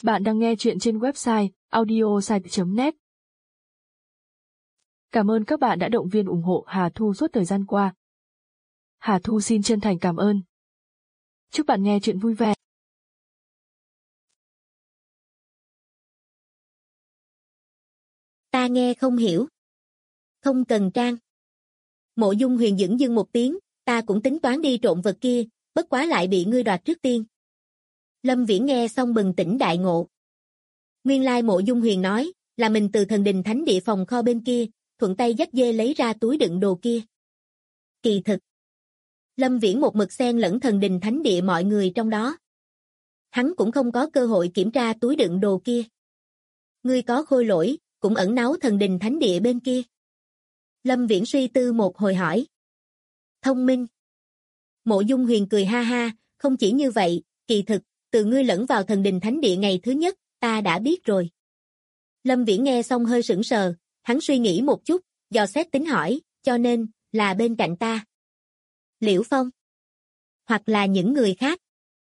Bạn đang nghe chuyện trên website audiosite.net. Cảm ơn các bạn đã động viên ủng hộ Hà Thu suốt thời gian qua. Hà Thu xin chân thành cảm ơn. Chúc bạn nghe chuyện vui vẻ. Ta nghe không hiểu. Không cần trang. Mộ Dung Huyền dửng dưng một tiếng, ta cũng tính toán đi trộm vật kia, bất quá lại bị ngươi đoạt trước tiên. Lâm Viễn nghe xong bừng tỉnh đại ngộ. Nguyên lai Mộ Dung Huyền nói, là mình từ thần đình thánh địa phòng kho bên kia, thuận tay dắt dê lấy ra túi đựng đồ kia. Kỳ thực, Lâm Viễn một mực xen lẫn thần đình thánh địa mọi người trong đó. Hắn cũng không có cơ hội kiểm tra túi đựng đồ kia. Ngươi có khôi lỗi, cũng ẩn náu thần đình thánh địa bên kia. Lâm Viễn suy tư một hồi hỏi. Thông minh. Mộ Dung Huyền cười ha ha, không chỉ như vậy, kỳ thực, từ ngươi lẫn vào thần đình thánh địa ngày thứ nhất, ta đã biết rồi. Lâm Viễn nghe xong hơi sững sờ, hắn suy nghĩ một chút, dò xét tính hỏi, cho nên, là bên cạnh ta. Liễu Phong. Hoặc là những người khác.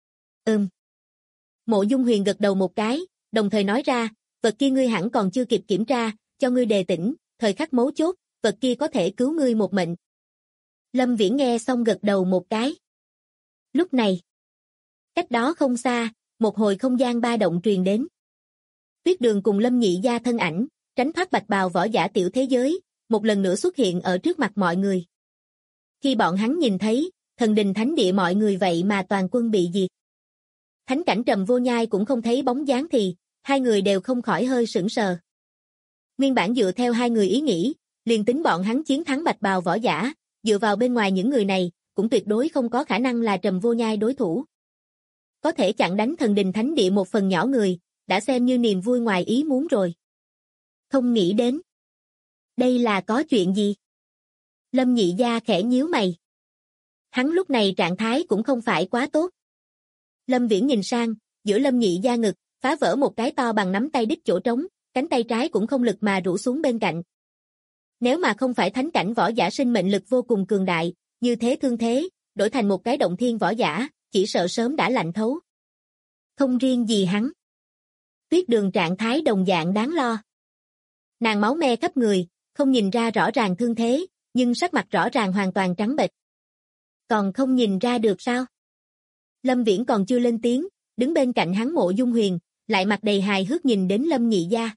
Mộ Dung Huyền gật đầu một cái, đồng thời nói ra, vật kia ngươi hẳn còn chưa kịp kiểm tra, cho ngươi đề tỉnh, thời khắc mấu chốt, vật kia có thể cứu ngươi một mệnh. Lâm Viễn nghe xong gật đầu một cái. Lúc này, cách đó không xa, một hồi không gian ba động truyền đến. Tuyết Đường cùng Lâm Nhị Gia thân ảnh, tránh thoát bạch bào võ giả tiểu thế giới, một lần nữa xuất hiện ở trước mặt mọi người. Khi bọn hắn nhìn thấy, thần đình thánh địa mọi người vậy mà toàn quân bị diệt. Thánh cảnh Trầm Vô Nhai cũng không thấy bóng dáng thì, hai người đều không khỏi hơi sững sờ. Nguyên bản dựa theo hai người ý nghĩ, liền tính bọn hắn chiến thắng bạch bào võ giả, dựa vào bên ngoài những người này, cũng tuyệt đối không có khả năng là Trầm Vô Nhai đối thủ. Có thể chặn đánh thần đình thánh địa một phần nhỏ người, đã xem như niềm vui ngoài ý muốn rồi. Không nghĩ đến. Đây là có chuyện gì? Lâm Nhị Gia khẽ nhíu mày. Hắn lúc này trạng thái cũng không phải quá tốt. Lâm Viễn nhìn sang, giữa Lâm Nhị Gia ngực, phá vỡ một cái to bằng nắm tay đích chỗ trống, cánh tay trái cũng không lực mà rũ xuống bên cạnh. Nếu mà không phải thánh cảnh võ giả sinh mệnh lực vô cùng cường đại, như thế thương thế, đổi thành một cái động thiên võ giả, chỉ sợ sớm đã lạnh thấu. Không riêng gì hắn. Tuyết Đường trạng thái đồng dạng đáng lo. Nàng máu me khắp người, không nhìn ra rõ ràng thương thế, nhưng sắc mặt rõ ràng hoàn toàn trắng bệch. Còn không nhìn ra được sao? Lâm Viễn còn chưa lên tiếng, đứng bên cạnh hắn Mộ Dung Huyền, lại mặt đầy hài hước nhìn đến Lâm Nhị Gia.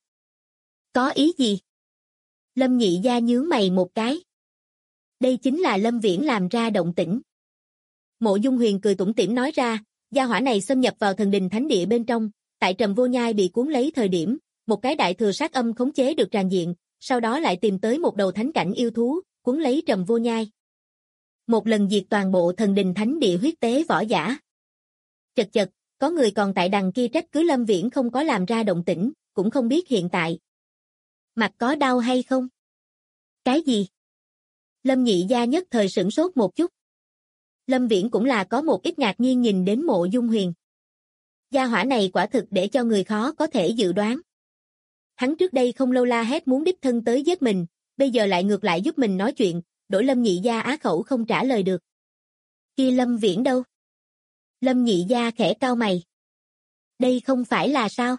Có ý gì? Lâm Nhị Gia nhướng mày một cái. Đây chính là Lâm Viễn làm ra động tĩnh. Mộ Dung Huyền cười tủm tỉm nói ra, gia hỏa này xâm nhập vào thần đình thánh địa bên trong, tại Trầm Vô Nhai bị cuốn lấy thời điểm, một cái đại thừa sát âm khống chế được tràn diện, sau đó lại tìm tới một đầu thánh cảnh yêu thú, cuốn lấy Trầm Vô Nhai. Một lần diệt toàn bộ thần đình thánh địa huyết tế võ giả. Chật chật, có người còn tại đằng kia trách cứ Lâm Viễn không có làm ra động tĩnh, cũng không biết hiện tại. Mặt có đau hay không? Cái gì? Lâm Nhị Gia nhất thời sửng sốt một chút. Lâm Viễn cũng là có một ít ngạc nhiên nhìn đến Mộ Dung Huyền. Gia hỏa này quả thực để cho người khó có thể dự đoán. Hắn trước đây không lâu la hét muốn đích thân tới giết mình, bây giờ lại ngược lại giúp mình nói chuyện, đổi Lâm Nhị Gia á khẩu không trả lời được. Kia Lâm Viễn đâu? Lâm Nhị Gia khẽ cau mày. Đây không phải là sao?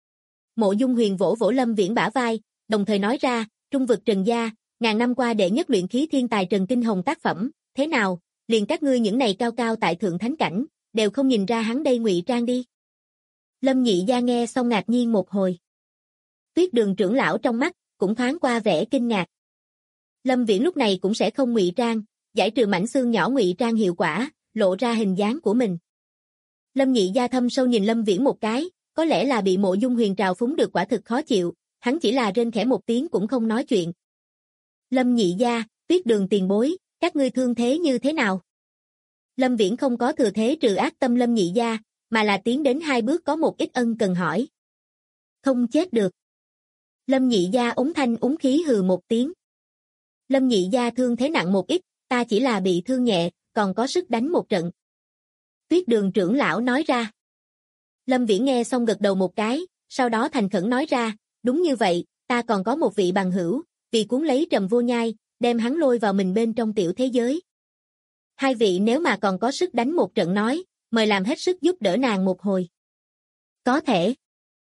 Mộ Dung Huyền vỗ vỗ Lâm Viễn bả vai, đồng thời nói ra, trung vực Trần gia, ngàn năm qua đệ nhất luyện khí thiên tài Trần Kinh Hồng tác phẩm, thế nào, liền các ngươi những này cao cao tại thượng thánh cảnh, đều không nhìn ra hắn đây ngụy trang đi. Lâm Nhị Gia nghe xong ngạc nhiên một hồi. Tuyết Đường trưởng lão trong mắt, cũng thoáng qua vẻ kinh ngạc. Lâm Viễn lúc này cũng sẽ không ngụy trang, giải trừ mảnh xương nhỏ ngụy trang hiệu quả, lộ ra hình dáng của mình. Lâm Nhị Gia thâm sâu nhìn Lâm Viễn một cái, có lẽ là bị Mộ Dung Huyền trào phúng được quả thực khó chịu, hắn chỉ là rên khẽ một tiếng cũng không nói chuyện. Lâm Nhị Gia, Tuyết Đường tiền bối, các ngươi thương thế như thế nào? Lâm Viễn không có thừa thế trừ ác tâm Lâm Nhị Gia, mà là tiến đến hai bước có một ít ân cần hỏi. Không chết được. Lâm Nhị Gia ống thanh ống khí hừ một tiếng. Lâm Nhị Gia thương thế nặng một ít, ta chỉ là bị thương nhẹ, còn có sức đánh một trận. Tuyết Đường trưởng lão nói ra. Lâm Viễn nghe xong gật đầu một cái, sau đó thành khẩn nói ra, đúng như vậy, ta còn có một vị bằng hữu, vì cuốn lấy Trầm Vô Nhai, đem hắn lôi vào mình bên trong tiểu thế giới. Hai vị nếu mà còn có sức đánh một trận nói, mời làm hết sức giúp đỡ nàng một hồi. Có thể.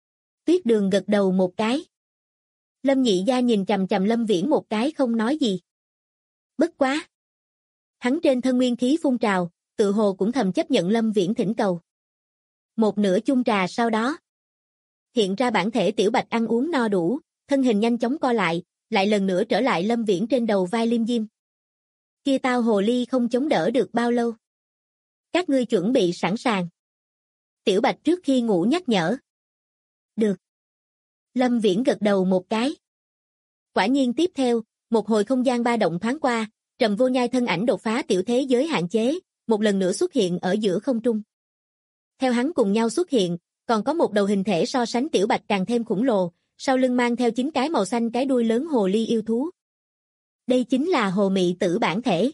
Tuyết Đường gật đầu một cái. Lâm Nhị Gia nhìn chằm chằm Lâm Viễn một cái không nói gì. Bất quá. Hắn trên thân nguyên khí phun trào, tự hồ cũng thầm chấp nhận Lâm Viễn thỉnh cầu. Một nửa chung trà sau đó. Hiện ra bản thể Tiểu Bạch ăn uống no đủ, thân hình nhanh chóng co lại lần nữa trở lại Lâm Viễn trên đầu vai Liêm Diêm. Kia tao hồ ly không chống đỡ được bao lâu. Các ngươi chuẩn bị sẵn sàng. Tiểu Bạch trước khi ngủ nhắc nhở. Được. Lâm Viễn gật đầu một cái. Quả nhiên tiếp theo, một hồi không gian ba động thoáng qua, Trầm Vô Nhai thân ảnh đột phá tiểu thế giới hạn chế, một lần nữa xuất hiện ở giữa không trung. Theo hắn cùng nhau xuất hiện, còn có một đầu hình thể so sánh Tiểu Bạch càng thêm khủng lồ, sau lưng mang theo 9 cái màu xanh cái đuôi lớn hồ ly yêu thú. Đây chính là hồ mị tử bản thể.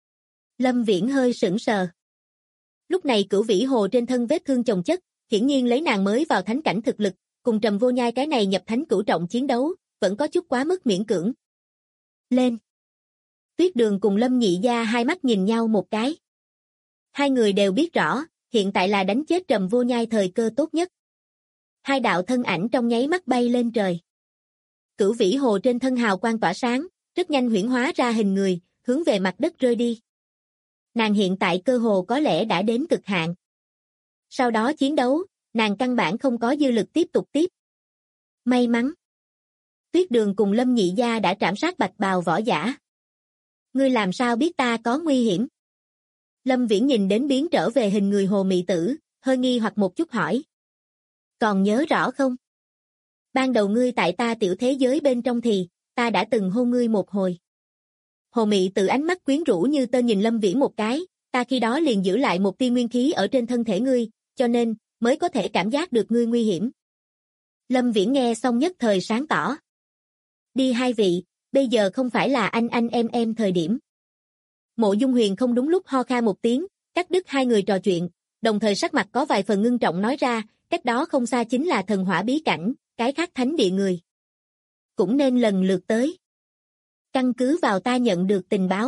Lâm Viễn hơi sững sờ. Lúc này Cửu Vĩ Hồ trên thân vết thương chồng chất, hiển nhiên lấy nàng mới vào thánh cảnh thực lực, cùng Trầm Vô Nhai cái này nhập thánh cửu trọng chiến đấu, vẫn có chút quá mức miễn cưỡng. Lên. Tuyết Đường cùng Lâm Nhị Gia hai mắt nhìn nhau một cái. Hai người đều biết rõ, hiện tại là đánh chết Trầm Vô Nhai thời cơ tốt nhất. Hai đạo thân ảnh trong nháy mắt bay lên trời. Cửu Vĩ Hồ trên thân hào quang tỏa sáng, rất nhanh huyễn hóa ra hình người, hướng về mặt đất rơi đi. Nàng hiện tại cơ hồ có lẽ đã đến cực hạn. Sau đó chiến đấu, nàng căn bản không có dư lực tiếp tục tiếp. May mắn. Tuyết Đường cùng Lâm Nhị Gia đã trảm sát bạch bào võ giả. Ngươi làm sao biết ta có nguy hiểm? Lâm Viễn nhìn đến biến trở về hình người hồ mị tử, hơi nghi hoặc một chút hỏi. Còn nhớ rõ không? Ban đầu ngươi tại ta tiểu thế giới bên trong thì, ta đã từng hôn ngươi một hồi. Hồ mị tử ánh mắt quyến rũ như tơ nhìn Lâm Viễn một cái, ta khi đó liền giữ lại một tia nguyên khí ở trên thân thể ngươi, cho nên, mới có thể cảm giác được ngươi nguy hiểm. Lâm Viễn nghe xong nhất thời sáng tỏ. Đi hai vị, bây giờ không phải là anh em thời điểm. Mộ Dung Huyền không đúng lúc ho khan một tiếng, cắt đứt hai người trò chuyện, đồng thời sắc mặt có vài phần ngưng trọng nói ra, cách đó không xa chính là thần hỏa bí cảnh, cái khác thánh địa người. Cũng nên lần lượt tới. Căn cứ vào ta nhận được tình báo.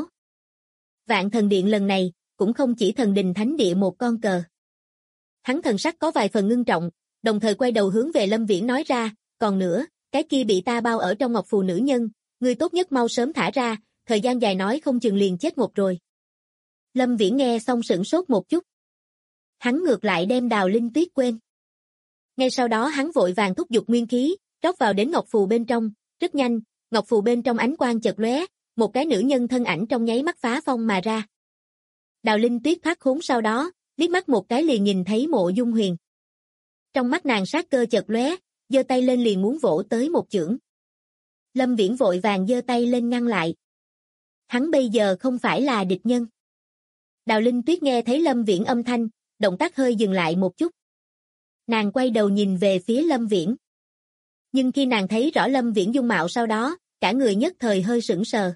Vạn Thần Điện lần này, cũng không chỉ thần đình thánh địa một con cờ. Hắn thần sắc có vài phần ngưng trọng, đồng thời quay đầu hướng về Lâm Viễn nói ra, còn nữa, cái kia bị ta bao ở trong ngọc phù nữ nhân, ngươi tốt nhất mau sớm thả ra, thời gian dài nói không chừng liền chết một rồi. Lâm Viễn nghe xong sửng sốt một chút. Hắn ngược lại đem Đào Linh Tuyết quên. Ngay sau đó hắn vội vàng thúc giục nguyên khí, rót vào đến ngọc phù bên trong, rất nhanh, ngọc phù bên trong ánh quang chợt lóe, một cái nữ nhân thân ảnh trong nháy mắt phá phong mà ra. Đào Linh Tuyết thoát khốn sau đó, liếc mắt một cái liền nhìn thấy Mộ Dung Huyền. Trong mắt nàng sát cơ chợt lóe, giơ tay lên liền muốn vỗ tới một chưởng. Lâm Viễn vội vàng giơ tay lên ngăn lại. Hắn bây giờ không phải là địch nhân. Đào Linh Tuyết nghe thấy Lâm Viễn âm thanh, động tác hơi dừng lại một chút. Nàng quay đầu nhìn về phía Lâm Viễn. Nhưng khi nàng thấy rõ Lâm Viễn dung mạo sau đó, cả người nhất thời hơi sững sờ.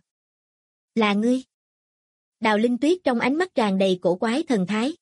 Là ngươi. Đào Linh Tuyết trong ánh mắt tràn đầy cổ quái thần thái.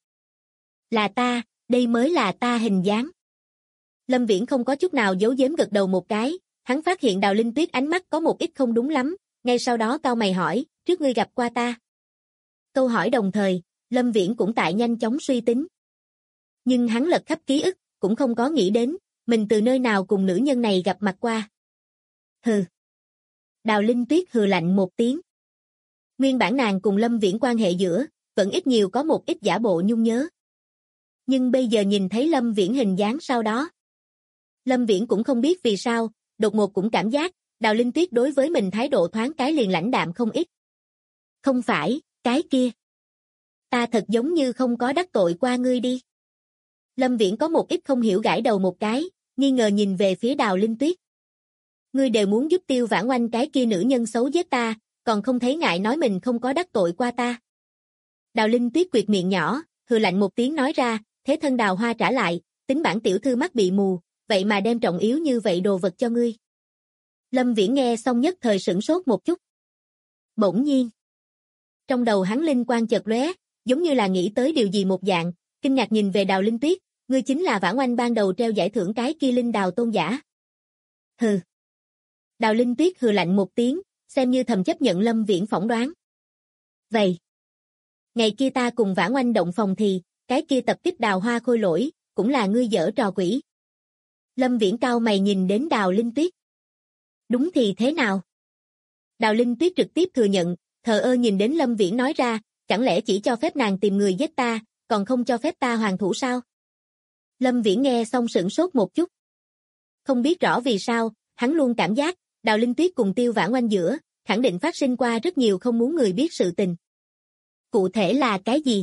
Là ta, đây mới là ta hình dáng. Lâm Viễn không có chút nào giấu giếm gật đầu một cái, hắn phát hiện Đào Linh Tuyết ánh mắt có một ít không đúng lắm, ngay sau đó cau mày hỏi, trước ngươi gặp qua ta. Câu hỏi đồng thời, Lâm Viễn cũng tại nhanh chóng suy tính. Nhưng hắn lật khắp ký ức, cũng không có nghĩ đến, mình từ nơi nào cùng nữ nhân này gặp mặt qua. Hừ. Đào Linh Tuyết hừ lạnh một tiếng. Nguyên bản nàng cùng Lâm Viễn quan hệ giữa, vẫn ít nhiều có một ít giả bộ nhung nhớ. Nhưng bây giờ nhìn thấy Lâm Viễn hình dáng sau đó. Lâm Viễn cũng không biết vì sao, đột ngột cũng cảm giác, Đào Linh Tuyết đối với mình thái độ thoáng cái liền lãnh đạm không ít. Không phải, cái kia. Ta thật giống như không có đắc tội qua ngươi đi. Lâm Viễn có một ít không hiểu gãi đầu một cái, nghi ngờ nhìn về phía Đào Linh Tuyết. Ngươi đều muốn giúp Tiêu Vãn Oanh cái kia nữ nhân xấu giết ta, còn không thấy ngại nói mình không có đắc tội qua ta. Đào Linh Tuyết quệt miệng nhỏ, hừ lạnh một tiếng nói ra, thế thân Đào Hoa trả lại, tính bản tiểu thư mắt bị mù, vậy mà đem trọng yếu như vậy đồ vật cho ngươi. Lâm Viễn nghe xong nhất thời sửng sốt một chút. Bỗng nhiên. Trong đầu hắn linh quang chợt lóe, giống như là nghĩ tới điều gì một dạng, kinh ngạc nhìn về Đào Linh Tuyết, ngươi chính là Vãn Oanh ban đầu treo giải thưởng cái kia linh đào tôn giả. Hừ. Đào Linh Tuyết hừ lạnh một tiếng, xem như thầm chấp nhận Lâm Viễn phỏng đoán. Vậy. Ngày kia ta cùng Vãn Oanh động phòng thì, cái kia tập kích Đào Hoa khôi lỗi, cũng là ngươi giở trò quỷ. Lâm Viễn cau mày nhìn đến Đào Linh Tuyết. Đúng thì thế nào? Đào Linh Tuyết trực tiếp thừa nhận, thờ ơ nhìn đến Lâm Viễn nói ra, chẳng lẽ chỉ cho phép nàng tìm người giết ta, còn không cho phép ta hoàn thủ sao? Lâm Viễn nghe xong sửng sốt một chút. Không biết rõ vì sao, hắn luôn cảm giác, Đào Linh Tuyết cùng Tiêu Vãn Oanh giữa, khẳng định phát sinh qua rất nhiều không muốn người biết sự tình. Cụ thể là cái gì?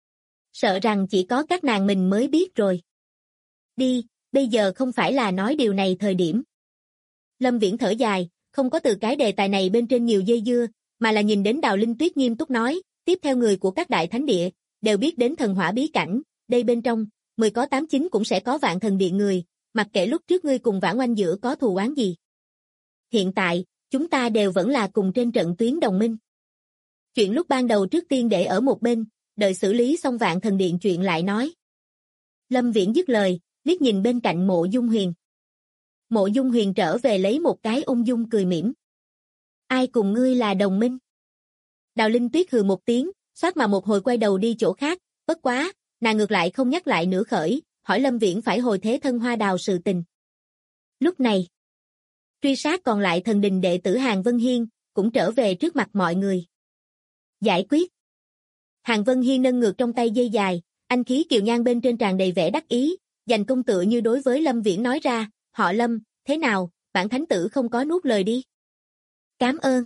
Sợ rằng chỉ có các nàng mình mới biết rồi. Đi, bây giờ không phải là nói điều này thời điểm. Lâm Viễn thở dài, không có từ cái đề tài này bên trên nhiều dây dưa, mà là nhìn đến Đào Linh Tuyết nghiêm túc nói, tiếp theo người của các đại thánh địa, đều biết đến thần hỏa bí cảnh, đây bên trong, 10 có 8 9 cũng sẽ có Vạn Thần Điện người, mặc kệ lúc trước ngươi cùng Vãn Oanh giữa có thù oán gì. Hiện tại, chúng ta đều vẫn là cùng trên trận tuyến đồng minh. Chuyện lúc ban đầu trước tiên để ở một bên, đợi xử lý xong Vạn Thần Điện chuyện lại nói. Lâm Viễn dứt lời, liếc nhìn bên cạnh Mộ Dung Huyền. Mộ Dung Huyền trở về lấy một cái ung dung cười mỉm. Ai cùng ngươi là đồng minh? Đào Linh Tuyết hừ một tiếng, xoát mà một hồi quay đầu đi chỗ khác, bất quá, nàng ngược lại không nhắc lại nửa khởi, hỏi Lâm Viễn phải hồi thế thân Hoa Đào sự tình. Lúc này, truy sát còn lại thần đình đệ tử Hàn Vân Hiên, cũng trở về trước mặt mọi người. Giải quyết. Hàn Vân Hiên nâng ngược trong tay dây dài, anh khí kiều nhan bên trên tràn đầy vẻ đắc ý, dành công tựa như đối với Lâm Viễn nói ra, họ Lâm, thế nào, bản thánh tử không có nuốt lời đi. Cảm ơn.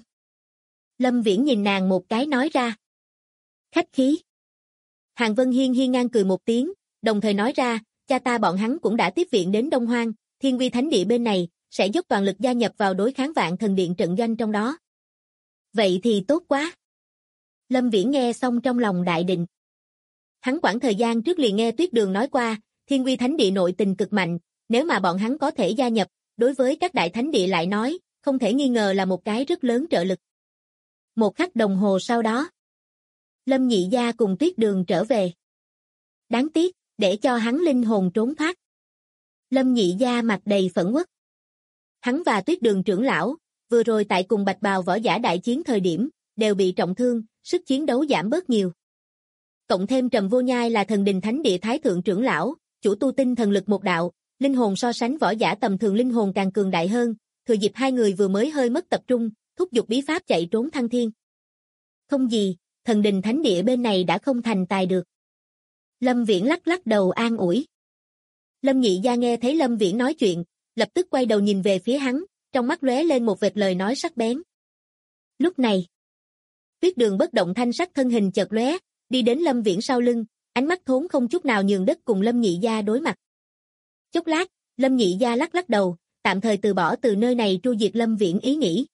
Lâm Viễn nhìn nàng một cái nói ra. Khách khí. Hàn Vân Hiên hiên ngang cười một tiếng, đồng thời nói ra, cha ta bọn hắn cũng đã tiếp viện đến Đông Hoang, Thiên Vi Thánh Địa bên này, sẽ dốc toàn lực gia nhập vào đối kháng Vạn Thần Điện trận doanh trong đó. Vậy thì tốt quá. Lâm Viễn nghe xong trong lòng đại định. Hắn quãng thời gian trước liền nghe Tuyết Đường nói qua, Thiên Vi Thánh Địa nội tình cực mạnh, nếu mà bọn hắn có thể gia nhập, đối với các đại thánh địa lại nói, không thể nghi ngờ là một cái rất lớn trợ lực. Một khắc đồng hồ sau đó, Lâm Nhị Gia cùng Tuyết Đường trở về. Đáng tiếc, để cho hắn linh hồn trốn thoát. Lâm Nhị Gia mặt đầy phẫn uất. Hắn và Tuyết Đường trưởng lão, vừa rồi tại cùng Bạch Bào võ giả đại chiến thời điểm, đều bị trọng thương, sức chiến đấu giảm bớt nhiều. Cộng thêm Trầm Vô Nhai là thần đình thánh địa thái thượng trưởng lão, chủ tu tinh thần lực một đạo, linh hồn so sánh võ giả tầm thường linh hồn càng cường đại hơn, thừa dịp hai người vừa mới hơi mất tập trung, thúc giục bí pháp chạy trốn thăng thiên. Không gì, thần đình thánh địa bên này đã không thành tài được. Lâm Viễn lắc lắc đầu an ủi. Lâm Nhị Gia nghe thấy Lâm Viễn nói chuyện, lập tức quay đầu nhìn về phía hắn, trong mắt lóe lên một vệt lời nói sắc bén. Lúc này, Tuyết Đường bất động thanh sắc thân hình chợt lóe, đi đến Lâm Viễn sau lưng, ánh mắt thốn không chút nào nhường đất cùng Lâm Nhị Gia đối mặt. Chốc lát, Lâm Nhị Gia lắc lắc đầu, tạm thời từ bỏ từ nơi này tru diệt Lâm Viễn ý nghĩ.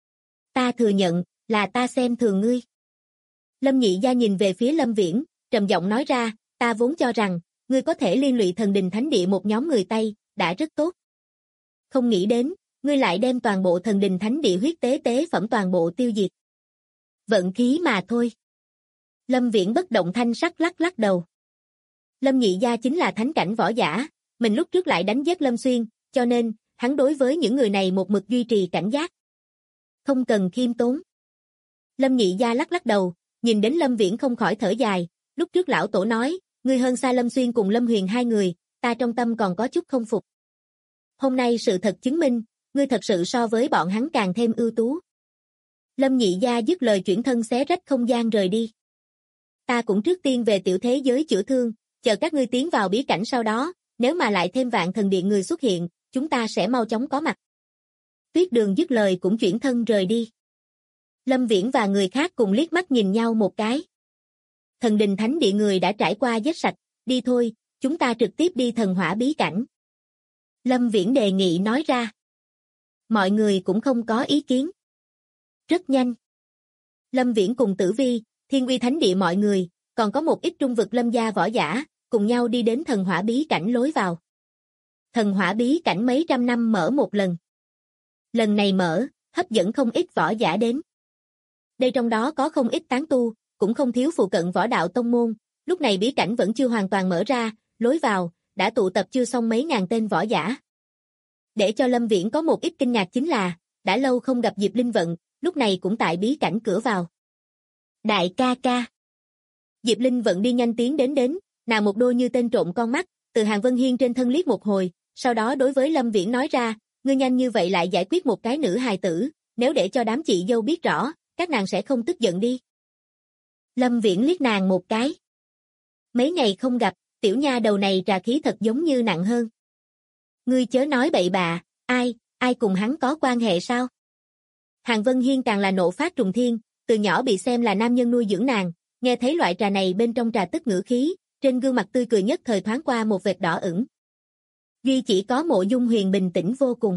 Ta thừa nhận, là ta xem thường ngươi. Lâm Nhị Gia nhìn về phía Lâm Viễn, trầm giọng nói ra, ta vốn cho rằng, ngươi có thể liên lụy thần đình thánh địa một nhóm người Tây, đã rất tốt. Không nghĩ đến, ngươi lại đem toàn bộ thần đình thánh địa huyết tế phẩm toàn bộ tiêu diệt. Vận khí mà thôi. Lâm Viễn bất động thanh sắc lắc lắc đầu. Lâm Nhị Gia chính là thánh cảnh võ giả, mình lúc trước lại đánh giết Lâm Xuyên, cho nên, hắn đối với những người này một mực duy trì cảnh giác. Không cần khiêm tốn. Lâm Nhị Gia lắc lắc đầu, nhìn đến Lâm Viễn không khỏi thở dài, lúc trước lão tổ nói, ngươi hơn xa Lâm Xuyên cùng Lâm Huyền hai người, ta trong tâm còn có chút không phục. Hôm nay sự thật chứng minh, ngươi thật sự so với bọn hắn càng thêm ưu tú. Lâm Nhị Gia dứt lời chuyển thân xé rách không gian rời đi. Ta cũng trước tiên về tiểu thế giới chữa thương, chờ các ngươi tiến vào bí cảnh sau đó, nếu mà lại thêm Vạn Thần Điện người xuất hiện, chúng ta sẽ mau chóng có mặt. Tuyết Đường dứt lời cũng chuyển thân rời đi. Lâm Viễn và người khác cùng liếc mắt nhìn nhau một cái. Thần đình thánh địa người đã trải qua giết sạch, đi thôi, chúng ta trực tiếp đi thần hỏa bí cảnh. Lâm Viễn đề nghị nói ra. Mọi người cũng không có ý kiến. Rất nhanh. Lâm Viễn cùng Tử Vi, Thiên Uy Thánh Địa mọi người, còn có một ít trung vực lâm gia võ giả, cùng nhau đi đến thần hỏa bí cảnh lối vào. Thần hỏa bí cảnh mấy trăm năm mở một lần. Lần này mở, hấp dẫn không ít võ giả đến. Đây trong đó có không ít tán tu, cũng không thiếu phụ cận võ đạo tông môn, lúc này bí cảnh vẫn chưa hoàn toàn mở ra, lối vào, đã tụ tập chưa xong mấy ngàn tên võ giả. Để cho Lâm Viễn có một ít kinh ngạc chính là, đã lâu không gặp Diệp Linh Vận, lúc này cũng tại bí cảnh cửa vào. Đại ca ca. Diệp Linh Vận đi nhanh tiến đến, nàng một đôi như tên trộm con mắt, từ Hàn Vân Hiên trên thân liếc một hồi, sau đó đối với Lâm Viễn nói ra, ngươi nhanh như vậy lại giải quyết một cái nữ hài tử, nếu để cho đám chị dâu biết rõ, các nàng sẽ không tức giận đi. Lâm Viễn liếc nàng một cái. Mấy ngày không gặp, tiểu nha đầu này trà khí thật giống như nặng hơn. Ngươi chớ nói bậy bạ, ai cùng hắn có quan hệ sao? Hàn Vân Hiên càng là nộ phát trùng thiên, từ nhỏ bị xem là nam nhân nuôi dưỡng nàng, nghe thấy loại trà này bên trong trà tức ngữ khí, trên gương mặt tươi cười nhất thời thoáng qua một vệt đỏ ửng. Duy chỉ có Mộ Dung Huyền bình tĩnh vô cùng.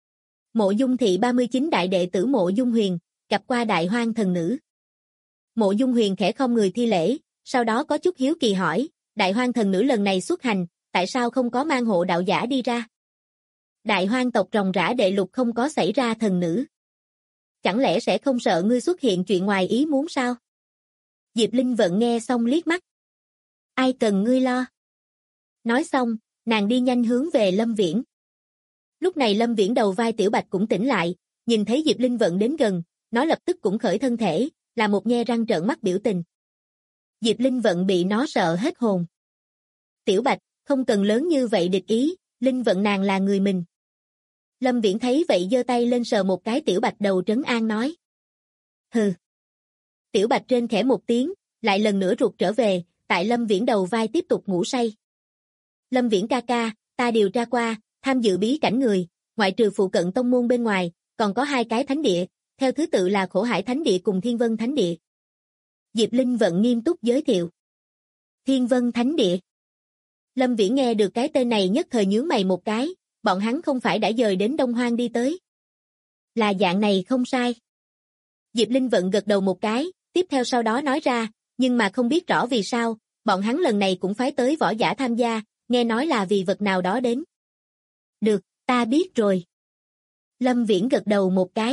Mộ Dung thị 39 đại đệ tử Mộ Dung Huyền, gặp qua Đại Hoang thần nữ. Mộ Dung Huyền khẽ không người thi lễ, sau đó có chút hiếu kỳ hỏi, Đại Hoang thần nữ lần này xuất hành, tại sao không có mang hộ đạo giả đi ra? Đại Hoang tộc ròng rã đệ lục không có xảy ra thần nữ. Chẳng lẽ sẽ không sợ ngươi xuất hiện chuyện ngoài ý muốn sao? Diệp Linh Vận nghe xong liếc mắt. Ai cần ngươi lo? Nói xong, nàng đi nhanh hướng về Lâm Viễn. Lúc này Lâm Viễn đầu vai Tiểu Bạch cũng tỉnh lại, nhìn thấy Diệp Linh Vận đến gần, nó lập tức cũng khởi thân thể, là một nhe răng trợn mắt biểu tình. Diệp Linh Vận bị nó sợ hết hồn. Tiểu Bạch, không cần lớn như vậy địch ý, Linh Vận nàng là người mình. Lâm Viễn thấy vậy giơ tay lên sờ một cái Tiểu Bạch đầu trấn an nói. Hừ. Tiểu Bạch trên khẽ một tiếng, lại lần nữa rụt trở về, tại Lâm Viễn đầu vai tiếp tục ngủ say. Lâm Viễn ca ca, ta điều tra qua, tham dự bí cảnh người, ngoại trừ phụ cận tông môn bên ngoài, còn có 2 cái thánh địa, theo thứ tự là Khổ Hải Thánh Địa cùng Thiên Vân Thánh Địa. Diệp Linh Vận nghiêm túc giới thiệu. Thiên Vân Thánh Địa. Lâm Viễn nghe được cái tên này nhất thời nhướng mày một cái, bọn hắn không phải đã dời đến Đông Hoang đi tới. Là dạng này không sai. Diệp Linh Vận gật đầu một cái, tiếp theo sau đó nói ra, nhưng mà không biết rõ vì sao, bọn hắn lần này cũng phái tới võ giả tham gia, nghe nói là vì vật nào đó đến. Được, ta biết rồi. Lâm Viễn gật đầu một cái.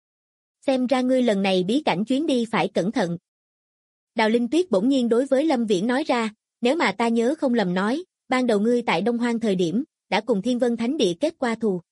Xem ra ngươi lần này bí cảnh chuyến đi phải cẩn thận. Đào Linh Tuyết bỗng nhiên đối với Lâm Viễn nói ra, nếu mà ta nhớ không lầm nói, ban đầu ngươi tại Đông Hoang thời điểm, đã cùng Thiên Vân Thánh Địa kết qua thù.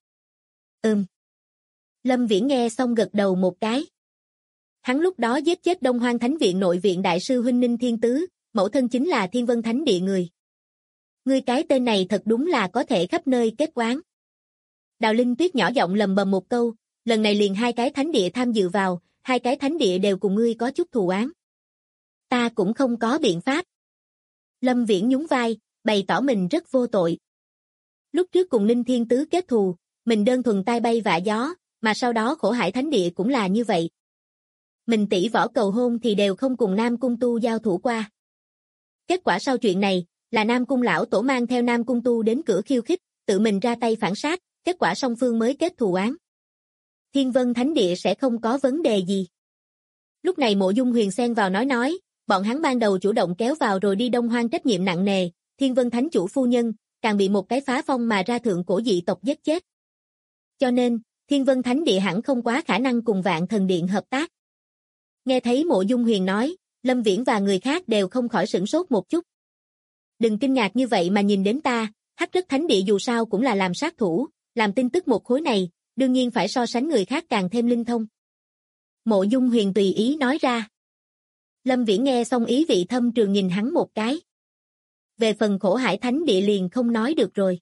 Lâm Viễn nghe xong gật đầu một cái. Hắn lúc đó giết chết Đông Hoang Thánh Viện nội viện đại sư huynh Ninh Thiên Tứ, mẫu thân chính là Thiên Vân Thánh Địa người. Ngươi cái tên này thật đúng là có thể khắp nơi kết oán. Đào Linh Tuyết nhỏ giọng lầm bầm một câu, lần này liền 2 cái thánh địa tham dự vào, 2 cái thánh địa đều cùng ngươi có chút thù oán. Ta cũng không có biện pháp. Lâm Viễn nhún vai, bày tỏ mình rất vô tội. Lúc trước cùng Ninh Thiên Tứ kết thù, mình đơn thuần tai bay vạ gió, mà sau đó Khổ Hải Thánh Địa cũng là như vậy. Mình tỷ võ cầu hôn thì đều không cùng Nam Cung Tu giao thủ qua. Kết quả sau chuyện này, là Nam Cung lão tổ mang theo Nam Cung Tu đến cửa khiêu khích, tự mình ra tay phản sát, kết quả song phương mới kết thù oán. Thiên Vân Thánh Địa sẽ không có vấn đề gì. Lúc này Mộ Dung Huyền xen vào nói, bọn hắn ban đầu chủ động kéo vào rồi đi Đông Hoang trách nhiệm nặng nề, Thiên Vân Thánh chủ phu nhân, càng bị một cái phá phong mà ra thượng cổ dị tộc giết chết. Cho nên, Thiên Vân Thánh Địa hẳn không quá khả năng cùng Vạn Thần Điện hợp tác. Nghe thấy Mộ Dung Huyền nói, Lâm Viễn và người khác đều không khỏi sửng sốt một chút. Đừng kinh ngạc như vậy mà nhìn đến ta, Hắc Rất Thánh Địa dù sao cũng là làm sát thủ, làm tin tức một khối này, đương nhiên phải so sánh người khác càng thêm linh thông. Mộ Dung Huyền tùy ý nói ra. Lâm Viễn nghe xong ý vị thâm trường nhìn hắn một cái. Về phần Khổ Hải Thánh Địa liền không nói được rồi.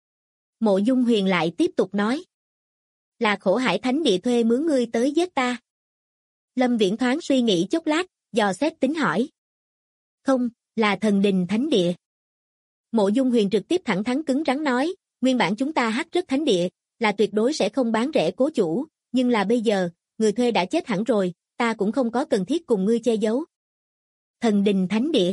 Mộ Dung Huyền lại tiếp tục nói. Là Khổ Hải Thánh Địa thuê mướn ngươi tới giết ta. Lâm Viễn thoáng suy nghĩ chốc lát, dò xét tính hỏi. Không, là Thần Đình Thánh Địa. Mộ Dung Huyền trực tiếp thẳng thắn cứng rắn nói, nguyên bản chúng ta Hắc Rất Thánh Địa, là tuyệt đối sẽ không bán rẻ cố chủ, nhưng là bây giờ, người thuê đã chết hẳn rồi, ta cũng không có cần thiết cùng ngươi che giấu. Thần Đình Thánh Địa.